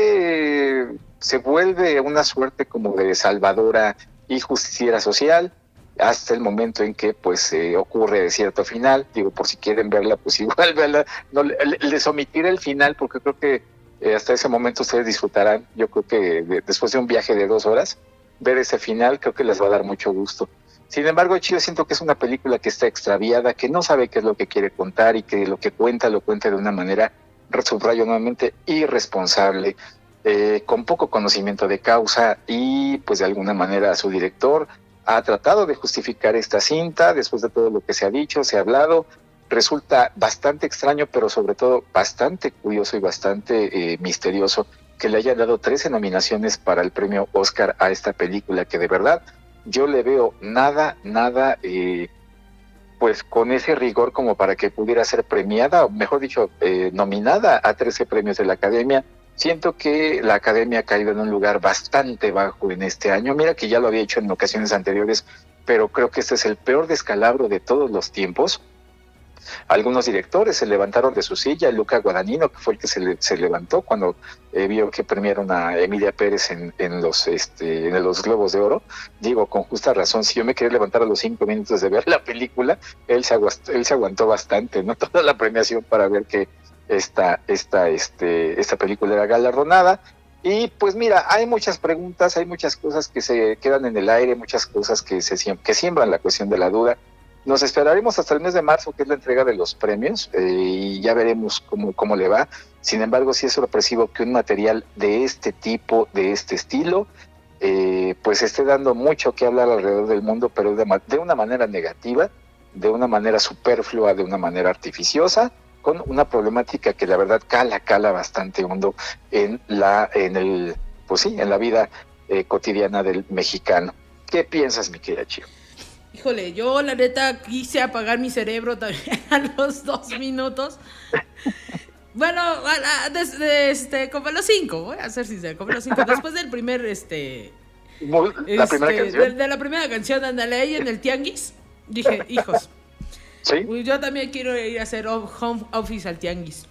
que se vuelve una suerte como de salvadora y justiciera social, hasta el momento en que pues eh, ocurre cierto final. Digo, por si quieren verla, pues igual verla, no, les omitiré el final porque creo que eh, hasta ese momento ustedes disfrutarán. Yo creo que de, después de un viaje de dos horas, ver ese final creo que les va a dar mucho gusto. Sin embargo, yo siento que es una película que está extraviada, que no sabe qué es lo que quiere contar y que lo que cuenta lo cuenta de una manera, subrayo nuevamente, irresponsable, eh, con poco conocimiento de causa, y pues de alguna manera su director ha tratado de justificar esta cinta después de todo lo que se ha dicho, se ha hablado. Resulta bastante extraño, pero sobre todo bastante curioso y bastante eh, misterioso que le hayan dado trece nominaciones para el premio Oscar a esta película, que de verdad yo le veo nada, nada, eh, pues con ese rigor como para que pudiera ser premiada, o mejor dicho, eh, nominada a trece premios de la Academia. Siento que la Academia ha caído en un lugar bastante bajo en este año. Mira que ya lo había hecho en ocasiones anteriores, pero creo que este es el peor descalabro de todos los tiempos. Algunos directores se levantaron de su silla. Luca Guadagnino, que fue el que se, le, se levantó cuando eh, vio que premiaron a Emilia Pérez en, en, los, este, en los Globos de Oro. Digo, con justa razón, si yo me quería levantar a los cinco minutos de ver la película, él se aguantó, él se aguantó bastante, ¿no? Toda la premiación para ver que esta, esta, este, esta película era galardonada. Y pues mira, hay muchas preguntas, hay muchas cosas que se quedan en el aire, muchas cosas que, se, que siembran la cuestión de la duda. Nos esperaremos hasta el mes de marzo, que es la entrega de los premios, eh, y ya veremos cómo, cómo le va. Sin embargo, sí es sorpresivo que un material de este tipo, de este estilo, eh, pues esté dando mucho que hablar alrededor del mundo, pero de, de una manera negativa, de una manera superflua, de una manera artificiosa, con una problemática que la verdad cala, cala bastante hondo en la, en el, pues sí, en la vida eh, cotidiana del mexicano. ¿Qué piensas, mi querida Chio? Híjole, yo la neta quise apagar mi cerebro también a los dos minutos. Bueno, a, a, desde, este, como a los cinco, voy a ser sincero, como a los cinco. Después del primer, este... ¿La este, primera canción? De, de la primera canción, ándale ahí en el tianguis, dije, hijos, ¿sí? Yo también quiero ir a hacer home office al tianguis.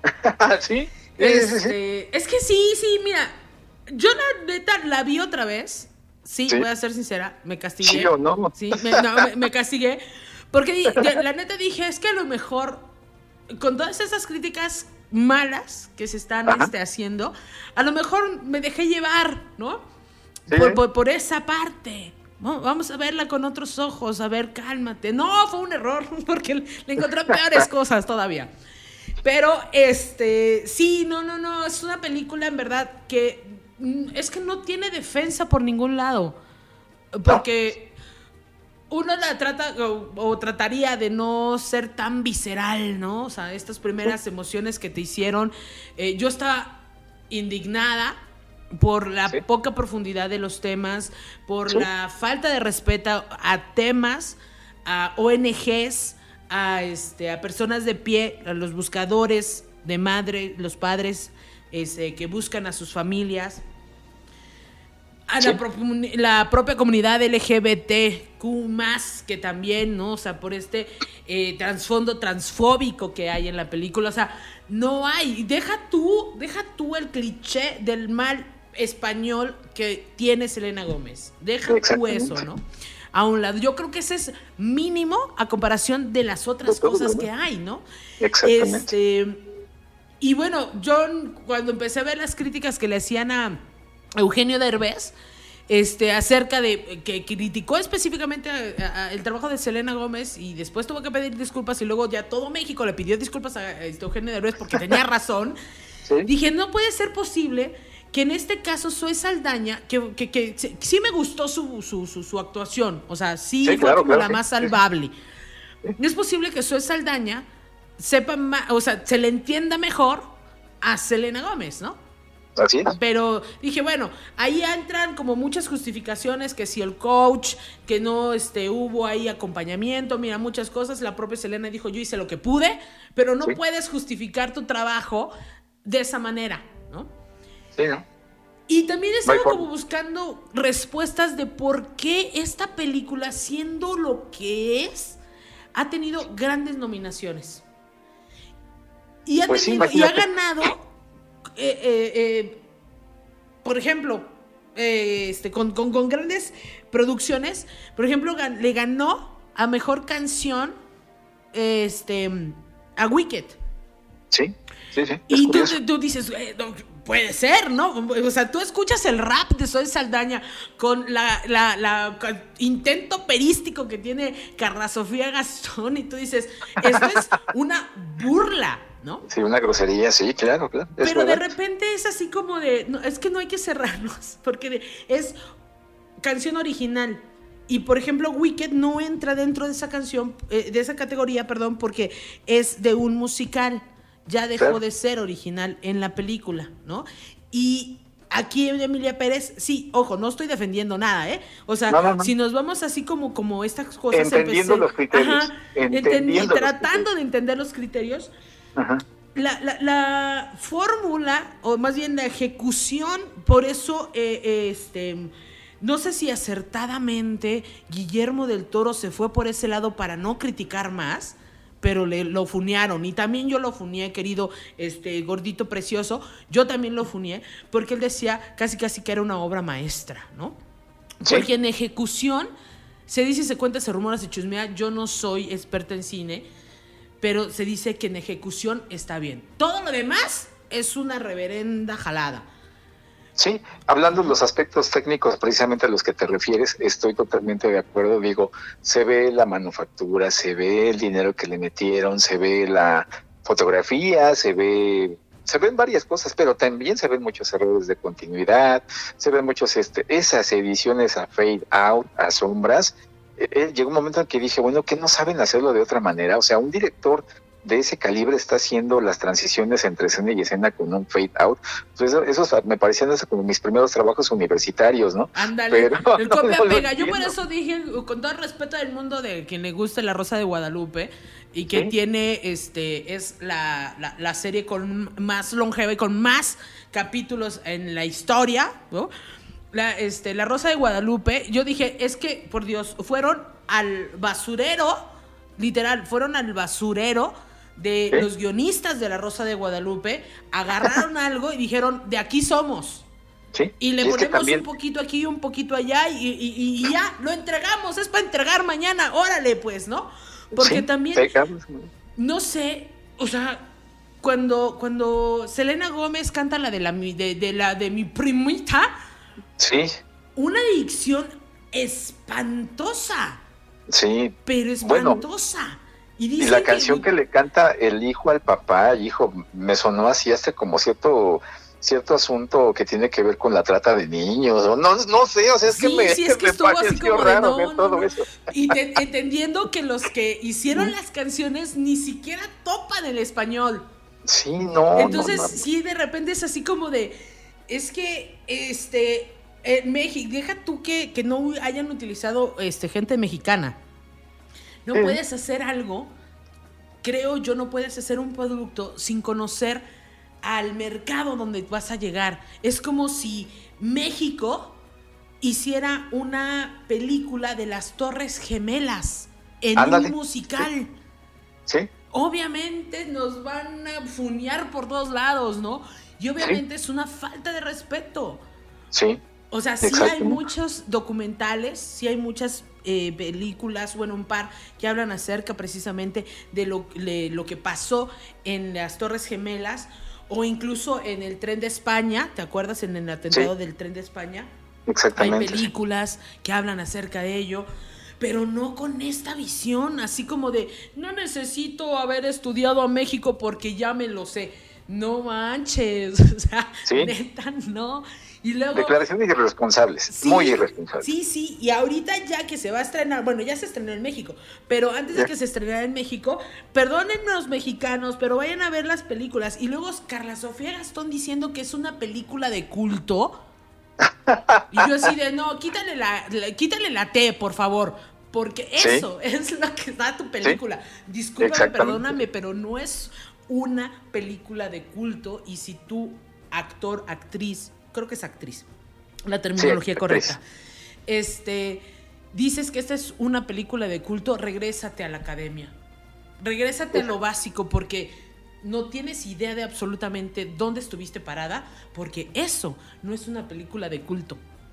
¿Sí? Este, es que sí, sí, mira, yo la neta la vi otra vez. Sí, sí, voy a ser sincera, me castigué. ¿Sí o no? Sí, me, no, me, me castigué. Porque la neta dije, es que a lo mejor, con todas esas críticas malas que se están este, haciendo, a lo mejor me dejé llevar, ¿no? Sí. Por, por, por esa parte. ¿No? Vamos a verla con otros ojos, a ver, cálmate. No, fue un error, porque le encontré peores cosas todavía. Pero, este, sí, no, no, no, es una película en verdad que... es que no tiene defensa por ningún lado, porque uno la trata o, o trataría de no ser tan visceral, ¿no? O sea, estas primeras emociones que te hicieron, eh, yo estaba indignada por la ¿sí? poca profundidad de los temas, por ¿sí? la falta de respeto a temas, a O N Ges, a, este, a personas de pie, a los buscadores de madre, los padres este, que buscan a sus familias, a sí. la, pro, la propia comunidad L G B T Q más, que también, ¿no? O sea, por este eh, trasfondo transfóbico que hay en la película. O sea, no hay. Deja tú, deja tú el cliché del mal español que tiene Selena Gómez. Deja tú eso, ¿no? A un lado. Yo creo que ese es mínimo a comparación de las otras cosas que hay, ¿no? Exactamente. Este, y bueno, yo cuando empecé a ver las críticas que le hacían a Eugenio Derbez, este, acerca de que criticó específicamente a, a, el trabajo de Selena Gómez y después tuvo que pedir disculpas y luego ya todo México le pidió disculpas a, a este Eugenio Derbez porque tenía razón. ¿Sí? Dije, no puede ser posible que en este caso Zoe Saldaña, que, que, que, que sí me gustó su, su, su, su actuación, o sea, sí, sí fue claro, como claro, la sí, más salvable. Sí. No es posible que Zoe Saldaña sepa más, o sea, se le entienda mejor a Selena Gómez, ¿no? Así es. Pero dije, bueno, ahí entran como muchas justificaciones, que si el coach, que no este, hubo ahí acompañamiento, mira, muchas cosas. La propia Selena dijo, yo hice lo que pude, pero no sí. puedes justificar tu trabajo de esa manera, ¿no? Sí, ¿no? Y también estaba como buscando respuestas de por qué esta película, siendo lo que es, ha tenido grandes nominaciones. Y ha, pues tenido, sí, y ha ganado, eh, eh, eh, por ejemplo, eh, este, con, con, con grandes producciones. Por ejemplo, gan, le ganó a mejor canción este, a Wicked. Sí, sí, sí. Y tú, tú dices, eh, no, puede ser, ¿no? O sea, tú escuchas el rap de Zoe Saldaña con la, la, la con intento operístico que tiene Carla Sofía Gastón y tú dices, esto es una burla, ¿no? Sí, una grosería, sí, claro, claro. Pero de repente es así como de, no, es que no hay que cerrarnos, porque de, es canción original. Y por ejemplo, Wicked no entra dentro de esa canción, eh, de esa categoría, perdón, porque es de un musical. Ya dejó claro. de ser original en la película, ¿no? Y aquí Emilia Pérez, sí, ojo, no estoy defendiendo nada, ¿eh? O sea, no, no, no. si nos vamos así como, como estas cosas... Entendiendo empecé, los criterios. Ajá, entendiendo entendi- tratando criterios. de entender los criterios. Ajá. La, la, la fórmula, o más bien la ejecución, por eso, eh, eh, este... no sé si acertadamente Guillermo del Toro se fue por ese lado para no criticar más, pero le, lo funearon. Y también yo lo funeé, querido este gordito precioso. Yo también lo funeé porque él decía casi casi que era una obra maestra, ¿no? Sí. Porque en ejecución se dice, se cuenta, se rumora, se chusmea. Yo no soy experta en cine, pero se dice que en ejecución está bien. Todo lo demás es una reverenda jalada. Sí, hablando de los aspectos técnicos, precisamente a los que te refieres, estoy totalmente de acuerdo. Digo, se ve la manufactura, se ve el dinero que le metieron, se ve la fotografía, se ve, se ven varias cosas, pero también se ven muchos errores de continuidad, se ven muchos, este, esas ediciones a fade out, a sombras. Eh, eh, llegó un momento en que dije, bueno, que no saben hacerlo de otra manera. O sea, un director de ese calibre está haciendo las transiciones entre escena y escena con un fade out. Entonces, esos me parecían como mis primeros trabajos universitarios, ¿no? Ándale, pero el copia no, no pega. Yo por eso dije, con todo el respeto del mundo de quien le guste La Rosa de Guadalupe y que ¿sí? tiene, este, es la, la, la serie con más longeva y con más capítulos en la historia, ¿no? La, este, La Rosa de Guadalupe, yo dije, es que, por Dios, fueron al basurero, literal, fueron al basurero de ¿sí? los guionistas de La Rosa de Guadalupe, agarraron algo y dijeron, de aquí somos. ¿Sí? Y le y ponemos también... un poquito aquí y un poquito allá y, y, y, y ya, lo entregamos, es para entregar mañana, órale pues, ¿no? Porque sí, también, dejamos. no sé, o sea, cuando, cuando Selena Gómez canta la de, la, de, de, la de mi primita, sí, una dicción espantosa. Sí. Pero espantosa. Bueno, y, y la canción que... que le canta el hijo al papá, hijo, me sonó así hasta como cierto cierto asunto que tiene que ver con la trata de niños, o no, no sé, o sea, es sí, que me, sí, es que me estuvo así como raro de, ver no, todo no, eso. Y te, entendiendo que los que hicieron las canciones ni siquiera topan el español. Sí, no. Entonces, no, no. sí, de repente es así como de, es que, este, en México, deja tú que, que no hayan utilizado este, gente mexicana. No sí. puedes hacer algo, creo yo, no puedes hacer un producto sin conocer al mercado donde vas a llegar. Es como si México hiciera una película de las Torres Gemelas en Ándale. un musical. Sí. sí. Obviamente nos van a funear por todos lados, ¿no? Y obviamente sí. es una falta de respeto. Sí. O sea, sí Exacto. hay muchos documentales, sí hay muchas eh, películas, bueno, un par que hablan acerca precisamente de lo, de lo que pasó en las Torres Gemelas o incluso en el Tren de España. ¿Te acuerdas en el atentado sí. del Tren de España? Exactamente. Hay películas que hablan acerca de ello, pero no con esta visión, así como de, no necesito haber estudiado a México porque ya me lo sé. No manches, o sea, ¿Sí? neta, no. Y luego, declaraciones irresponsables, sí, muy irresponsables. Sí, sí, y ahorita ya que se va a estrenar, bueno, ya se estrenó en México, pero antes de que se estrenara en México, perdónenme los mexicanos, pero vayan a ver las películas. Y luego Carla Sofía Gastón diciendo que es una película de culto. Y yo así de, no, quítale la, la, quítale la T, por favor, porque eso ¿Sí? es lo que da tu película. ¿Sí? Discúlpame, perdóname, pero no es una película de culto. Y si tú, actor, actriz, creo que es actriz, la terminología sí, correcta, actriz. este, dices que esta es una película de culto, regrésate a la academia, regrésate sí. a lo básico, porque no tienes idea de absolutamente dónde estuviste parada, porque eso no es una película de culto.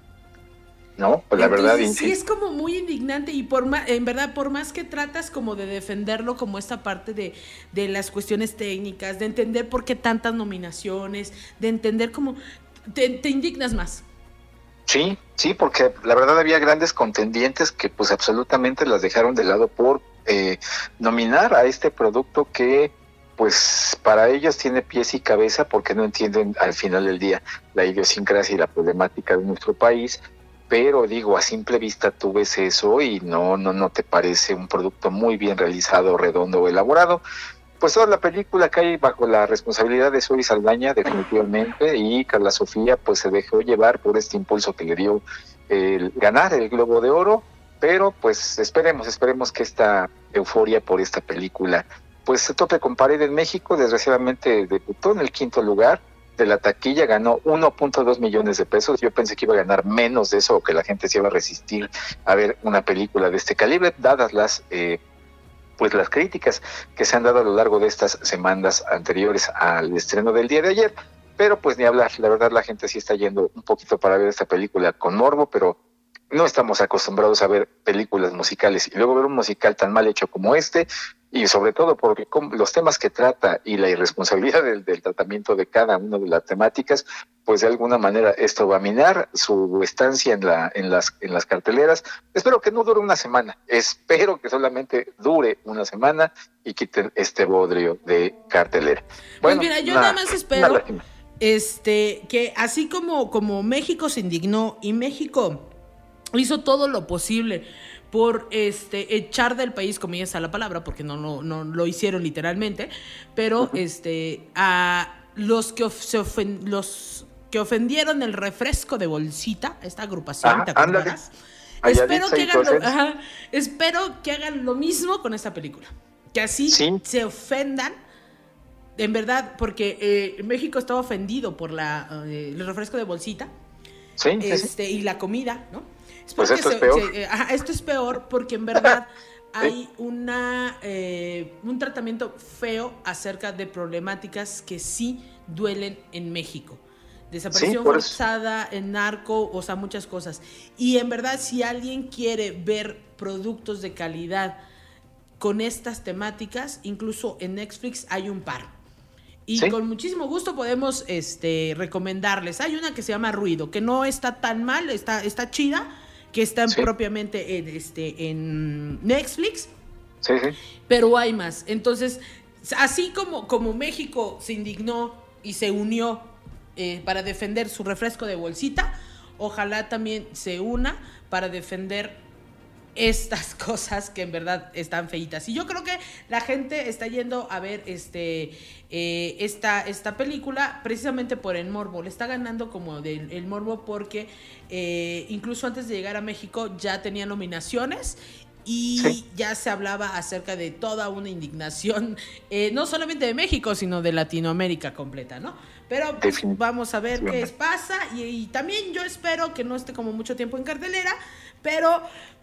No, pues la Entonces, verdad... sí, es como muy indignante y por más, en verdad, por más que tratas como de defenderlo, como esta parte de, de las cuestiones técnicas, de entender por qué tantas nominaciones, de entender cómo... Te, te indignas más. Sí, sí, porque la verdad había grandes contendientes que pues absolutamente las dejaron de lado por eh, nominar a este producto que pues para ellos tiene pies y cabeza, porque no entienden al final del día la idiosincrasia y la problemática de nuestro país. Pero digo, a simple vista tú ves eso y no, no, no te parece un producto muy bien realizado, redondo o elaborado. Pues toda la película cae bajo la responsabilidad de Zoe Saldaña, definitivamente, y Carla Sofía pues se dejó llevar por este impulso que le dio el ganar el Globo de Oro, pero pues esperemos, esperemos que esta euforia por esta película pues se tope con pared en México. Desgraciadamente debutó en el quinto lugar de la taquilla, ganó uno punto dos millones de pesos. Yo pensé que iba a ganar menos de eso, o que la gente se iba a resistir a ver una película de este calibre, dadas las... Eh, pues las críticas que se han dado a lo largo de estas semanas anteriores al estreno del día de ayer. Pero pues ni hablar, la verdad la gente sí está yendo un poquito para ver esta película con morbo, pero no estamos acostumbrados a ver películas musicales y luego ver un musical tan mal hecho como este, y sobre todo porque los temas que trata y la irresponsabilidad del, del tratamiento de cada una de las temáticas, pues de alguna manera esto va a minar su estancia en la en las en las carteleras. Espero que no dure una semana, espero que solamente dure una semana y quiten este bodrio de cartelera. Bueno, pues mira, yo nada, nada más espero este que así como, como México se indignó y México hizo todo lo posible por este echar del país, comillas a la palabra, porque no, no, no lo hicieron literalmente, pero uh-huh. este a los que of, se ofen, los que ofendieron el refresco de bolsita, esta agrupación, ¿te acuerdas? Espero que hagan lo, ajá, espero que hagan lo mismo con esta película, que así ¿sí? se ofendan. En verdad, porque eh, México estaba ofendido por la eh, el refresco de bolsita, sí, este sí. y la comida, ¿no? Pues esto se, es peor. Se, eh, ajá, esto es peor porque en verdad hay una eh, un tratamiento feo acerca de problemáticas que sí duelen en México. Desaparición sí, forzada, en narco, o sea, muchas cosas. Y en verdad, si alguien quiere ver productos de calidad con estas temáticas, incluso en Netflix hay un par. Y ¿sí? con muchísimo gusto podemos este, recomendarles. Hay una que se llama Ruido, que no está tan mal, está, está chida, que está sí. propiamente en, este, en Netflix. Sí, sí. Pero hay más. Entonces, así como, como México se indignó y se unió eh, para defender su refresco de bolsita, ojalá también se una para defender estas cosas que en verdad están feitas. Y yo creo que la gente está yendo a ver este eh, esta, esta película precisamente por el morbo. Le está ganando como del, el morbo porque eh, incluso antes de llegar a México ya tenía nominaciones y sí. ya se hablaba acerca de toda una indignación, eh, no solamente de México, sino de Latinoamérica completa, ¿no? Pero pues, vamos a ver qué pasa y, y también yo espero que no esté como mucho tiempo en cartelera, pero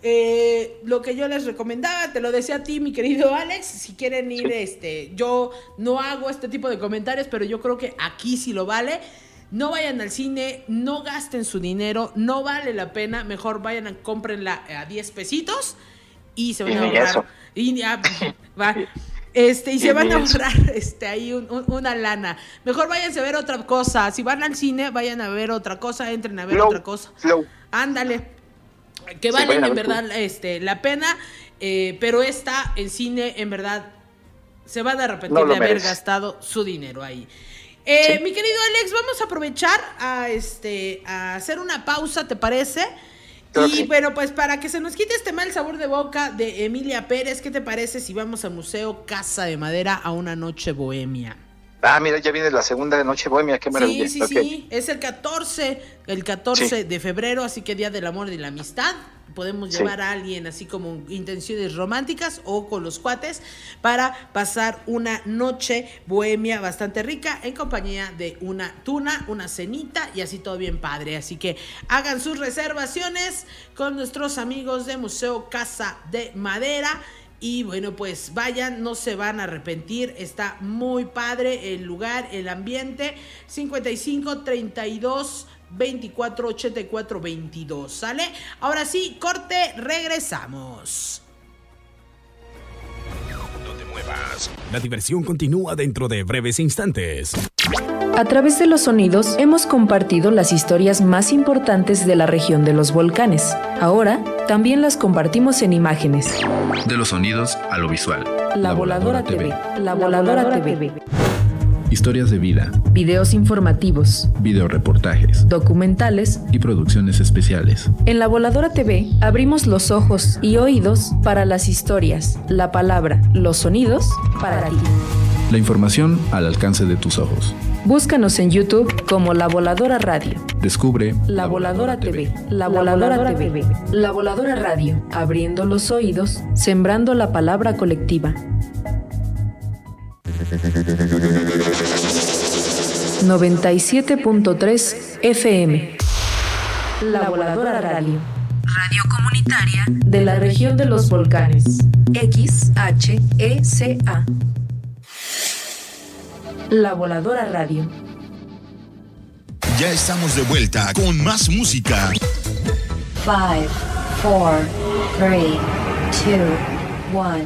eh, lo que yo les recomendaba, te lo decía a ti, mi querido Alex, si quieren ir, sí. este, yo no hago este tipo de comentarios, pero yo creo que aquí sí lo vale. No vayan al cine, no gasten su dinero, no vale la pena, mejor vayan a cómprenla a diez pesitos y se van a ahorrar. Y ya, va. Este, y se van a ahorrar este, ahí un, un, una lana. Mejor váyanse a ver otra cosa. Si van al cine, vayan a ver otra cosa, entren a ver slow, otra cosa. Slow. Ándale. Que valen en verdad este, la pena, eh, pero esta en cine, en verdad, se van a arrepentir no de haber merece. gastado su dinero ahí. Eh, sí. Mi querido Alex, vamos a aprovechar a, este, a hacer una pausa, ¿te parece? Creo y sí. bueno, pues para que se nos quite este mal sabor de boca de Emilia Pérez, ¿qué te parece si vamos al Museo Casa de Madera a una noche bohemia? Ah, mira, ya viene la segunda noche bohemia, qué maravilla. Sí, sí, okay. sí, es el catorce, el catorce sí. de febrero, así que Día del Amor y la Amistad. Podemos llevar sí. a alguien así como intenciones románticas o con los cuates para pasar una noche bohemia bastante rica en compañía de una tuna, una cenita y así todo bien padre. Así que hagan sus reservaciones con nuestros amigos de Museo Casa de Madera. Y bueno, pues vayan, no se van a arrepentir, está muy padre el lugar, el ambiente. Cincuenta y cinco, treinta y dos, veinticuatro, ochenta y cuatro, veintidós, ¿sale? Ahora sí, corte, regresamos. No te muevas. La diversión continúa dentro de breves instantes. A través de los sonidos hemos compartido las historias más importantes de la región de los volcanes. Ahora también las compartimos en imágenes. De los sonidos a lo visual. La, la Voladora, Voladora T V. T V. La Voladora, Voladora T V. T V. Historias de vida. Videos informativos. Videoreportajes. Documentales. Y producciones especiales. En La Voladora T V abrimos los ojos y oídos para las historias, la palabra, los sonidos para ti. La información al alcance de tus ojos. Búscanos en YouTube como La Voladora Radio. Descubre La Voladora T V. La Voladora T V. La Voladora Radio. Abriendo los oídos, sembrando la palabra colectiva. noventa y siete punto tres F M. La Voladora Radio. Radio comunitaria de la región de los volcanes. X H E C A. La Voladora Radio. Ya estamos de vuelta con más música. Five, four, three, two, one.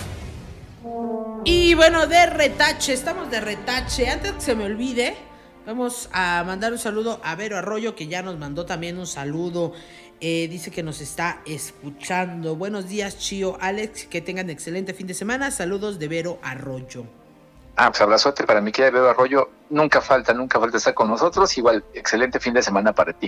Y bueno, de retache, estamos de retache. Antes que se me olvide, vamos a mandar un saludo a Vero Arroyo, que ya nos mandó también un saludo. Eh, dice que nos está escuchando. Buenos días, Chío, Alex, que tengan excelente fin de semana. Saludos de Vero Arroyo. Ah, pues abrazote para mi querida Vero Arroyo. Nunca falta, nunca falta estar con nosotros. Igual, excelente fin de semana para ti.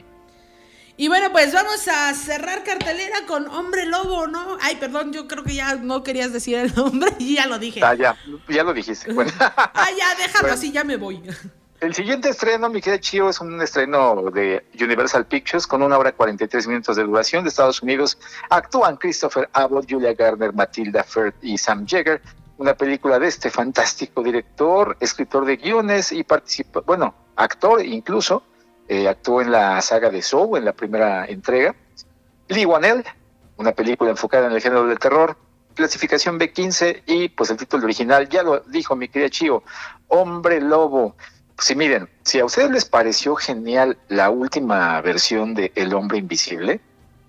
Y bueno, pues vamos a cerrar cartelera con Hombre Lobo, ¿no? Ay, perdón, yo creo que ya no querías decir el nombre y ya lo dije. Ah, ya, ya lo dijiste. Bueno. Ah, ya, déjalo bueno, así, ya me voy. El siguiente estreno, mi querida Chío, es un estreno de Universal Pictures con una hora cuarenta y tres minutos de duración de Estados Unidos. Actúan Christopher Abbott, Julia Garner, Matilda Firth y Sam Jagger. Una película de este fantástico director, escritor de guiones y participa, bueno, actor incluso. Eh, actuó en la saga de Saw, en la primera entrega. Lee Whannell, una película enfocada en el género del terror, clasificación B quince, y pues el título original, ya lo dijo mi querida Chío, Hombre Lobo. Pues sí, miren, si a ustedes les pareció genial la última versión de El Hombre Invisible,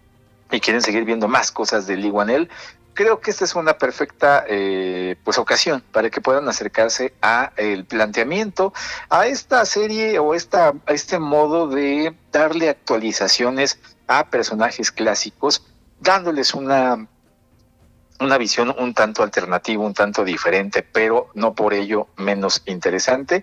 y quieren seguir viendo más cosas de Lee Whannell, creo que esta es una perfecta eh, pues ocasión para que puedan acercarse a el planteamiento, a esta serie o esta, a este modo de darle actualizaciones a personajes clásicos, dándoles una, una visión un tanto alternativa, un tanto diferente, pero no por ello menos interesante.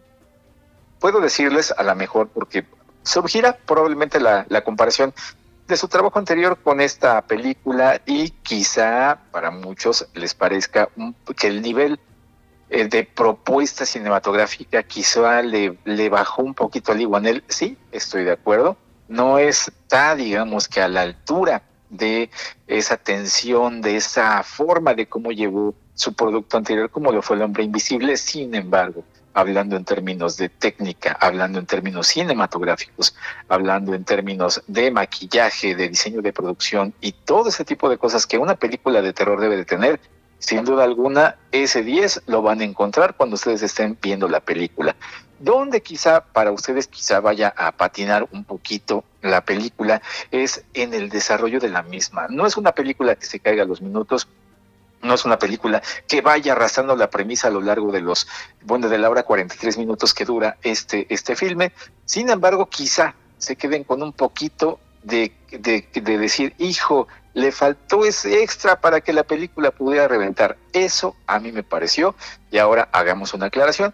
Puedo decirles, a lo mejor, porque surgirá probablemente la, la comparación de su trabajo anterior con esta película, y quizá para muchos les parezca un, que el nivel eh, de propuesta cinematográfica quizá le, le bajó un poquito a Lee Whannell. Sí, estoy de acuerdo, no está, digamos, que a la altura de esa tensión, de esa forma de cómo llevó su producto anterior, como lo fue El Hombre Invisible. Sin embargo, hablando en términos de técnica, hablando en términos cinematográficos, hablando en términos de maquillaje, de diseño de producción y todo ese tipo de cosas que una película de terror debe de tener, sin duda alguna, ese diez lo van a encontrar cuando ustedes estén viendo la película. Donde quizá para ustedes quizá vaya a patinar un poquito la película es en el desarrollo de la misma. No es una película que se caiga a los minutos, no es una película que vaya arrastrando la premisa a lo largo de los, bueno, de la hora cuarenta y tres minutos que dura este, este filme. Sin embargo, quizá se queden con un poquito de, de, de decir, hijo, le faltó ese extra para que la película pudiera reventar. Eso a mí me pareció, y ahora hagamos una aclaración.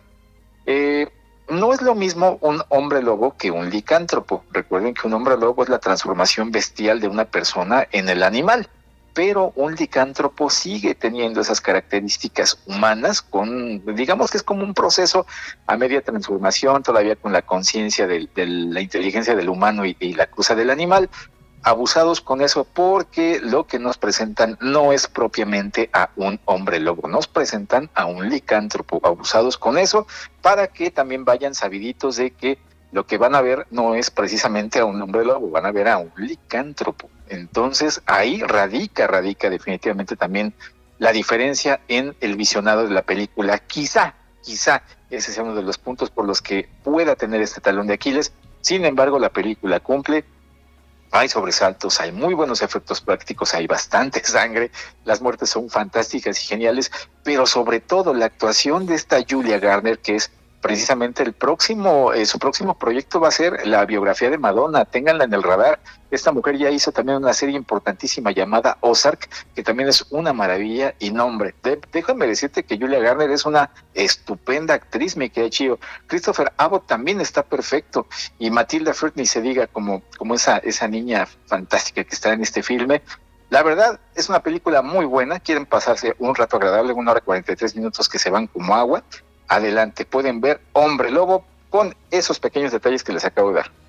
Eh, no es lo mismo un hombre lobo que un licántropo. Recuerden que un hombre lobo es la transformación bestial de una persona en el animal, pero un licántropo sigue teniendo esas características humanas, con, digamos que es como un proceso a media transformación, todavía con la conciencia de, de la inteligencia del humano y, y la cosa del animal, abusados con eso, porque lo que nos presentan no es propiamente a un hombre lobo, nos presentan a un licántropo, abusados con eso, para que también vayan sabiditos de que lo que van a ver no es precisamente a un hombre lobo, van a ver a un licántropo. Entonces ahí radica, radica definitivamente también la diferencia en el visionado de la película. Quizá, quizá ese sea uno de los puntos por los que pueda tener este talón de Aquiles. Sin embargo, la película cumple. Hay sobresaltos, hay muy buenos efectos prácticos, hay bastante sangre, las muertes son fantásticas y geniales, pero sobre todo la actuación de esta Julia Garner, que es precisamente el próximo, eh, su próximo proyecto va a ser la biografía de Madonna, ténganla en el radar. Esta mujer ya hizo también una serie importantísima llamada Ozark, que también es una maravilla, y nombre, de, déjame decirte que Julia Garner es una estupenda actriz, me queda chido. Christopher Abbott también está perfecto, y Matilda Firth ni se diga, como, como esa, esa niña fantástica que está en este filme. La verdad, es una película muy buena, quieren pasarse un rato agradable, una hora cuarenta y tres minutos que se van como agua. Adelante, pueden ver Hombre Lobo con esos pequeños detalles que les acabo de dar.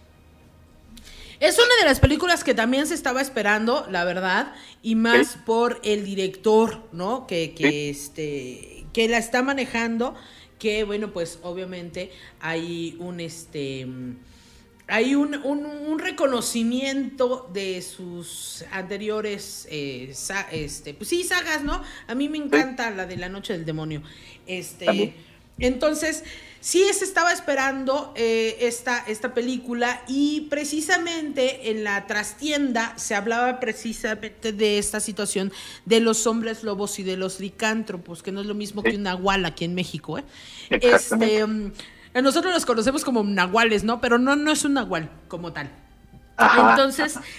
Es una de las películas que también se estaba esperando, la verdad, y más ¿sí? por el director, ¿no? Que, que ¿sí? este, que la está manejando, que bueno, pues obviamente hay un este hay un, un, un reconocimiento de sus anteriores eh, sa, este, pues sí, sagas, ¿no? A mí me encanta la de La Noche del Demonio. Este, ¿También? Entonces, sí se estaba esperando eh, esta, esta película, y precisamente en la trastienda se hablaba precisamente de esta situación de los hombres lobos y de los licántropos, que no es lo mismo sí. que un nahual aquí en México, ¿eh? Este, um, nosotros los conocemos como nahuales, ¿no? Pero no, no es un nahual como tal. Ajá, Entonces, ajá.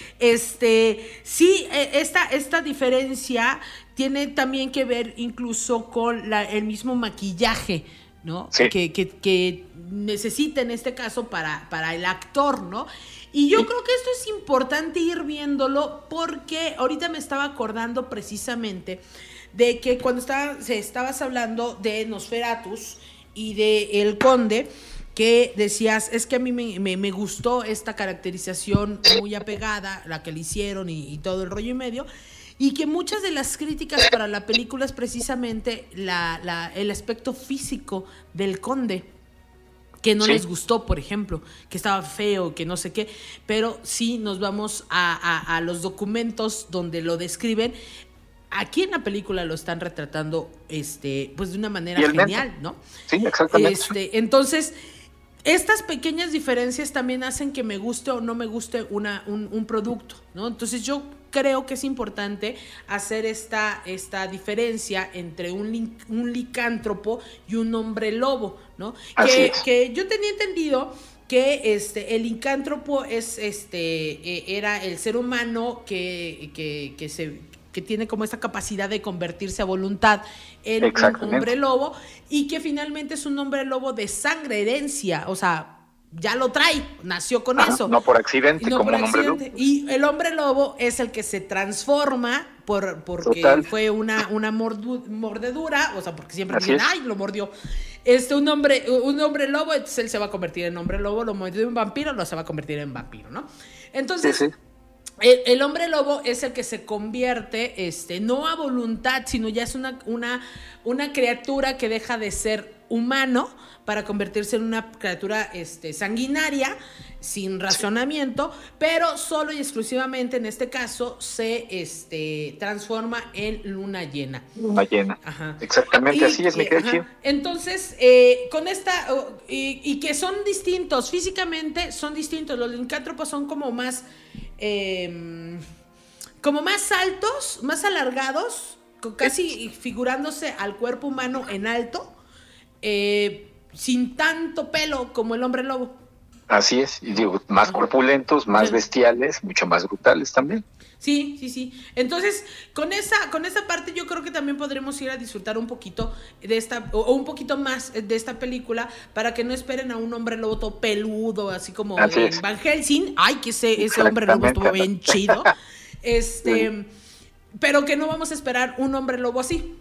este, sí, esta, esta diferencia tiene también que ver incluso con la, el mismo maquillaje, ¿no? Sí. Que, que, que necesita en este caso para, para el actor, ¿no? Y yo sí. creo que esto es importante ir viéndolo, porque ahorita me estaba acordando precisamente de que cuando estaba, se estabas hablando de Nosferatus y de El Conde, que decías, es que a mí me, me, me gustó esta caracterización muy apegada, la que le hicieron y, y todo el rollo y medio, y que muchas de las críticas para la película es precisamente la, la, el aspecto físico del Conde, que no sí. les gustó, por ejemplo, que estaba feo, que no sé qué, pero sí nos vamos a, a, a los documentos donde lo describen. Aquí en la película lo están retratando este, pues de una manera genial, ¿no? Sí, exactamente. Este, entonces, estas pequeñas diferencias también hacen que me guste o no me guste una, un, un producto, ¿no? Entonces yo creo que es importante hacer esta, esta diferencia entre un, un licántropo y un hombre lobo, ¿no? Que, que yo tenía entendido que este el licántropo es este eh, era el ser humano que, que, que se que tiene como esta capacidad de convertirse a voluntad en un hombre lobo, y que finalmente es un hombre lobo de sangre, herencia, o sea, ya lo trae, nació con Ajá, eso. No por accidente, no como por un hombre accidente. lobo. Y el hombre lobo es el que se transforma por porque Total. fue una, una mordu, mordedura, o sea, porque siempre Así dicen, es. ay, lo mordió. Este, un hombre, un hombre lobo, entonces él se va a convertir en hombre lobo, lo mordió un vampiro, lo se va a convertir en vampiro, ¿no? Entonces... Sí, sí. El, el hombre lobo es el que se convierte, este, no a voluntad, sino ya es una, una, una criatura que deja de ser humano para convertirse en una criatura este, sanguinaria, sin razonamiento, pero solo y exclusivamente en este caso se este, transforma en luna llena. Luna llena. Ajá. Exactamente, y, así es, mi querido. Entonces, eh, con esta, uh, y, y que son distintos, físicamente son distintos, los licántropos son como más... Eh, como más altos, más alargados, casi figurándose al cuerpo humano en alto, eh, sin tanto pelo como el hombre lobo. Así es, y digo, más Ajá. corpulentos, más sí. bestiales, mucho más brutales también. Sí, sí, sí. Entonces, con esa, con esa parte yo creo que también podremos ir a disfrutar un poquito de esta, o, o un poquito más de esta película, para que no esperen a un hombre lobo todo peludo, así como así en Van Helsing. Ay, que ese, ese hombre lobo estuvo bien chido. Este, sí. Pero que no vamos a esperar un hombre lobo así.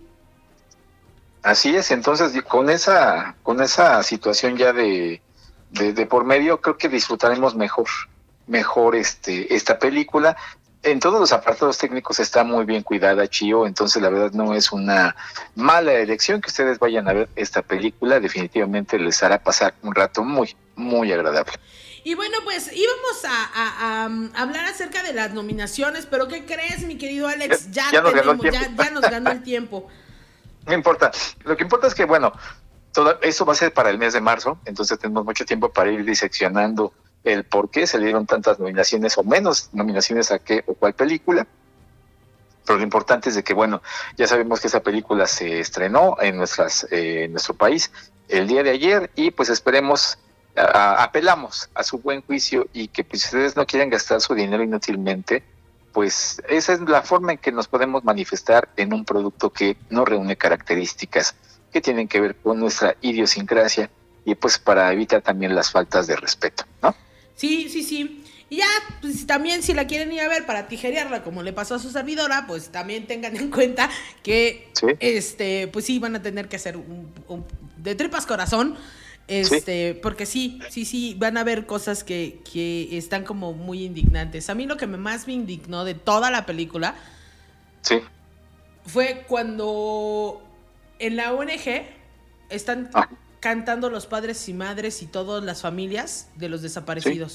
Así es, entonces con esa, con esa situación ya de, de, de por medio, creo que disfrutaremos mejor, mejor este, esta película. En todos los apartados técnicos está muy bien cuidada, Chío, entonces la verdad no es una mala elección que ustedes vayan a ver esta película, definitivamente les hará pasar un rato muy, muy agradable. Y bueno, pues íbamos a, a, a hablar acerca de las nominaciones, pero ¿qué crees, mi querido Alex? Ya, ya, nos, tenemos, ganó ya, ya nos ganó el tiempo. No importa, lo que importa es que, bueno, todo eso va a ser para el mes de marzo, entonces tenemos mucho tiempo para ir diseccionando el por qué se le dieron tantas nominaciones o menos nominaciones a qué o cuál película. Pero lo importante es de que, bueno, ya sabemos que esa película se estrenó en nuestras eh, en nuestro país el día de ayer, y pues esperemos, a, a, apelamos a su buen juicio, y que pues, si ustedes no quieren gastar su dinero inútilmente, pues esa es la forma en que nos podemos manifestar en un producto que no reúne características que tienen que ver con nuestra idiosincrasia, y pues para evitar también las faltas de respeto, ¿no? Sí, sí, sí. Y ya, pues también si la quieren ir a ver para tijerearla, como le pasó a su servidora, pues también tengan en cuenta que, ¿sí? este, pues sí, van a tener que hacer un, un de tripas corazón, este, ¿sí? Porque sí, sí, sí, van a ver cosas que, que están como muy indignantes. A mí lo que me más me indignó de toda la película, sí, fue cuando en la O N G están... Ah. cantando los padres y madres y todas las familias de los desaparecidos.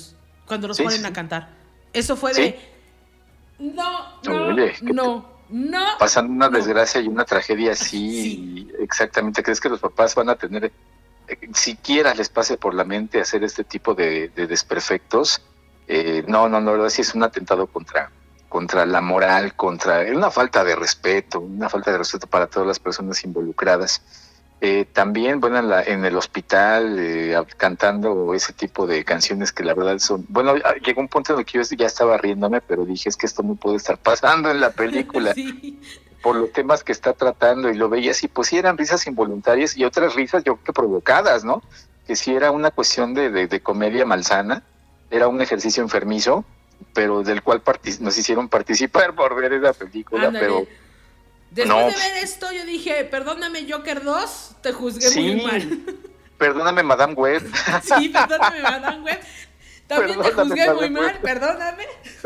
cuando los sí, ponen sí. a cantar. Eso fue ¿Sí? de... No, no, Oye, no, no. Pasan una no. desgracia y una tragedia así, Sí. exactamente. ¿Crees que los papás van a tener, eh, siquiera les pase por la mente hacer este tipo de, de desperfectos? Eh, no, no, no, la verdad sí es un atentado contra, contra la moral, contra una falta de respeto, una falta de respeto para todas las personas involucradas. Eh, también, bueno, en, la, en el hospital, eh, cantando ese tipo de canciones que la verdad son... Bueno, llegó un punto en el que yo ya estaba riéndome, pero dije, es que esto no puede estar pasando en la película. Sí. Por los temas que está tratando, y lo veías, y pues sí eran risas involuntarias y otras risas yo creo que provocadas, ¿no? Que sí era una cuestión de, de, de comedia malsana, era un ejercicio enfermizo, pero del cual partic- nos hicieron participar por ver esa película, Ándale. pero... Después no. de ver esto, yo dije, perdóname Joker dos, te juzgué Sí. muy mal. Perdóname, Madame Web. Sí, perdóname, Madame Web. También te Perdóname, juzgué muy Madame mal, Web. perdóname.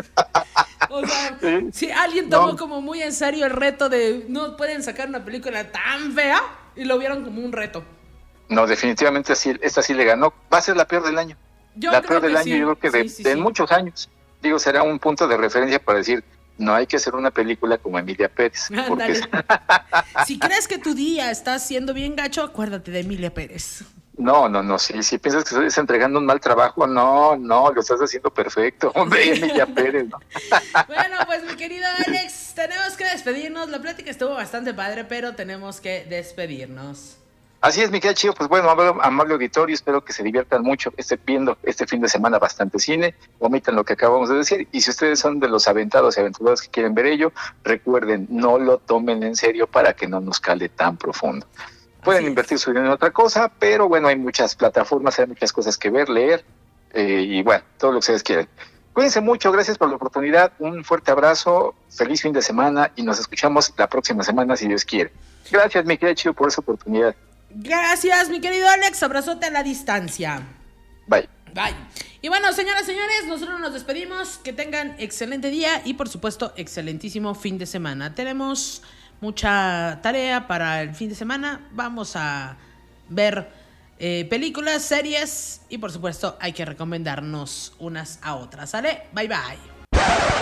O sea, Sí. si alguien tomó No. como muy en serio el reto de no pueden sacar una película tan fea y lo vieron como un reto. No, definitivamente así, esta sí le ganó. Va a ser la peor del año. Yo la creo peor del que año, sí. yo creo que de, Sí, sí, de sí. muchos años. Digo, será un punto de referencia para decir, no hay que hacer una película como Emilia Pérez. Porque Ándale. Si crees que tu día está siendo bien gacho, acuérdate de Emilia Pérez. no, no, no, si, si piensas que estás entregando un mal trabajo, no, no, lo estás haciendo perfecto. Hombre, Emilia Pérez, ¿no? Bueno, pues mi querido Alex, tenemos que despedirnos. La plática estuvo bastante padre, pero tenemos que despedirnos. Así es, mi querida Chío, pues bueno, amable, amable auditorio, espero que se diviertan mucho este, viendo este fin de semana bastante cine, omitan lo que acabamos de decir, y si ustedes son de los aventados y aventurados que quieren ver ello, recuerden, no lo tomen en serio para que no nos cale tan profundo. Pueden invertir su dinero en otra cosa, pero bueno, hay muchas plataformas, hay muchas cosas que ver, leer, eh, y bueno, todo lo que ustedes quieran. Cuídense mucho, gracias por la oportunidad, un fuerte abrazo, feliz fin de semana, y nos escuchamos la próxima semana si Dios quiere. Gracias, mi querida Chío, por esa oportunidad. Gracias, mi querido Alex. Abrazote a la distancia. Bye. Bye. Y bueno, señoras, señores, nosotros nos despedimos. Que tengan excelente día y, por supuesto, excelentísimo fin de semana. Tenemos mucha tarea para el fin de semana. Vamos a ver eh, películas, series y, por supuesto, hay que recomendarnos unas a otras. ¿Sale? Bye, bye.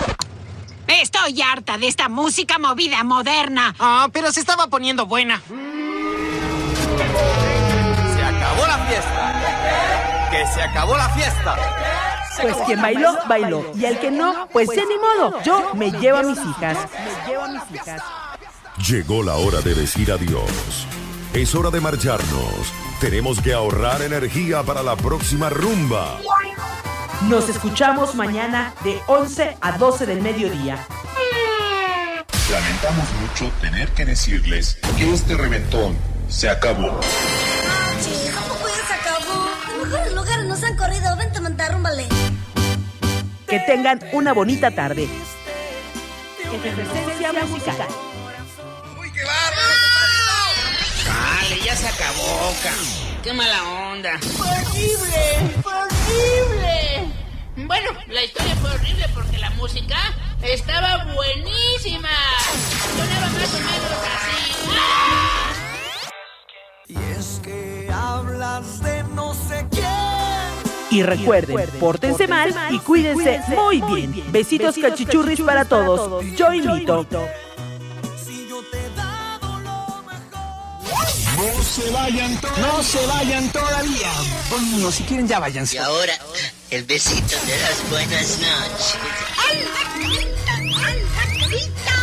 Estoy harta de esta música movida moderna. Ah, pero se estaba poniendo buena. ¡Se acabó la fiesta! ¡Que se acabó la fiesta! Pues quien bailó, bailó. Y el que no, pues ya ni modo. Yo me llevo a mis hijas. Me llevo a mis hijas. Llegó la hora de decir adiós. Es hora de marcharnos. Tenemos que ahorrar energía para la próxima rumba. Nos escuchamos mañana de once a doce del mediodía. Lamentamos mucho tener que decirles que este reventón se acabó. Oye, ¿cómo pues se acabó? Los mejores lugares nos han corrido. Vente a mandar, rúmbale. Que tengan una bonita tarde. Efervescencia musical. ¡Uy, qué bárbaro! Dale, ya se acabó, cabrón. Qué mala onda. ¡Fue horrible! ¡Fue horrible! Bueno, la historia fue horrible porque la música estaba buenísima. Sonaba más o menos así. ¡Ah! Y es que hablas de no sé quién. Y recuerden, pórtense mal y cuídense muy bien. Besitos cachichurris para todos. Yo invito. No se vayan todavía. No se vayan todavía. Bueno, si quieren ya váyanse. Y ahora, el besito de las buenas noches. ¡Ay, la carita! ¡Ay, la carita!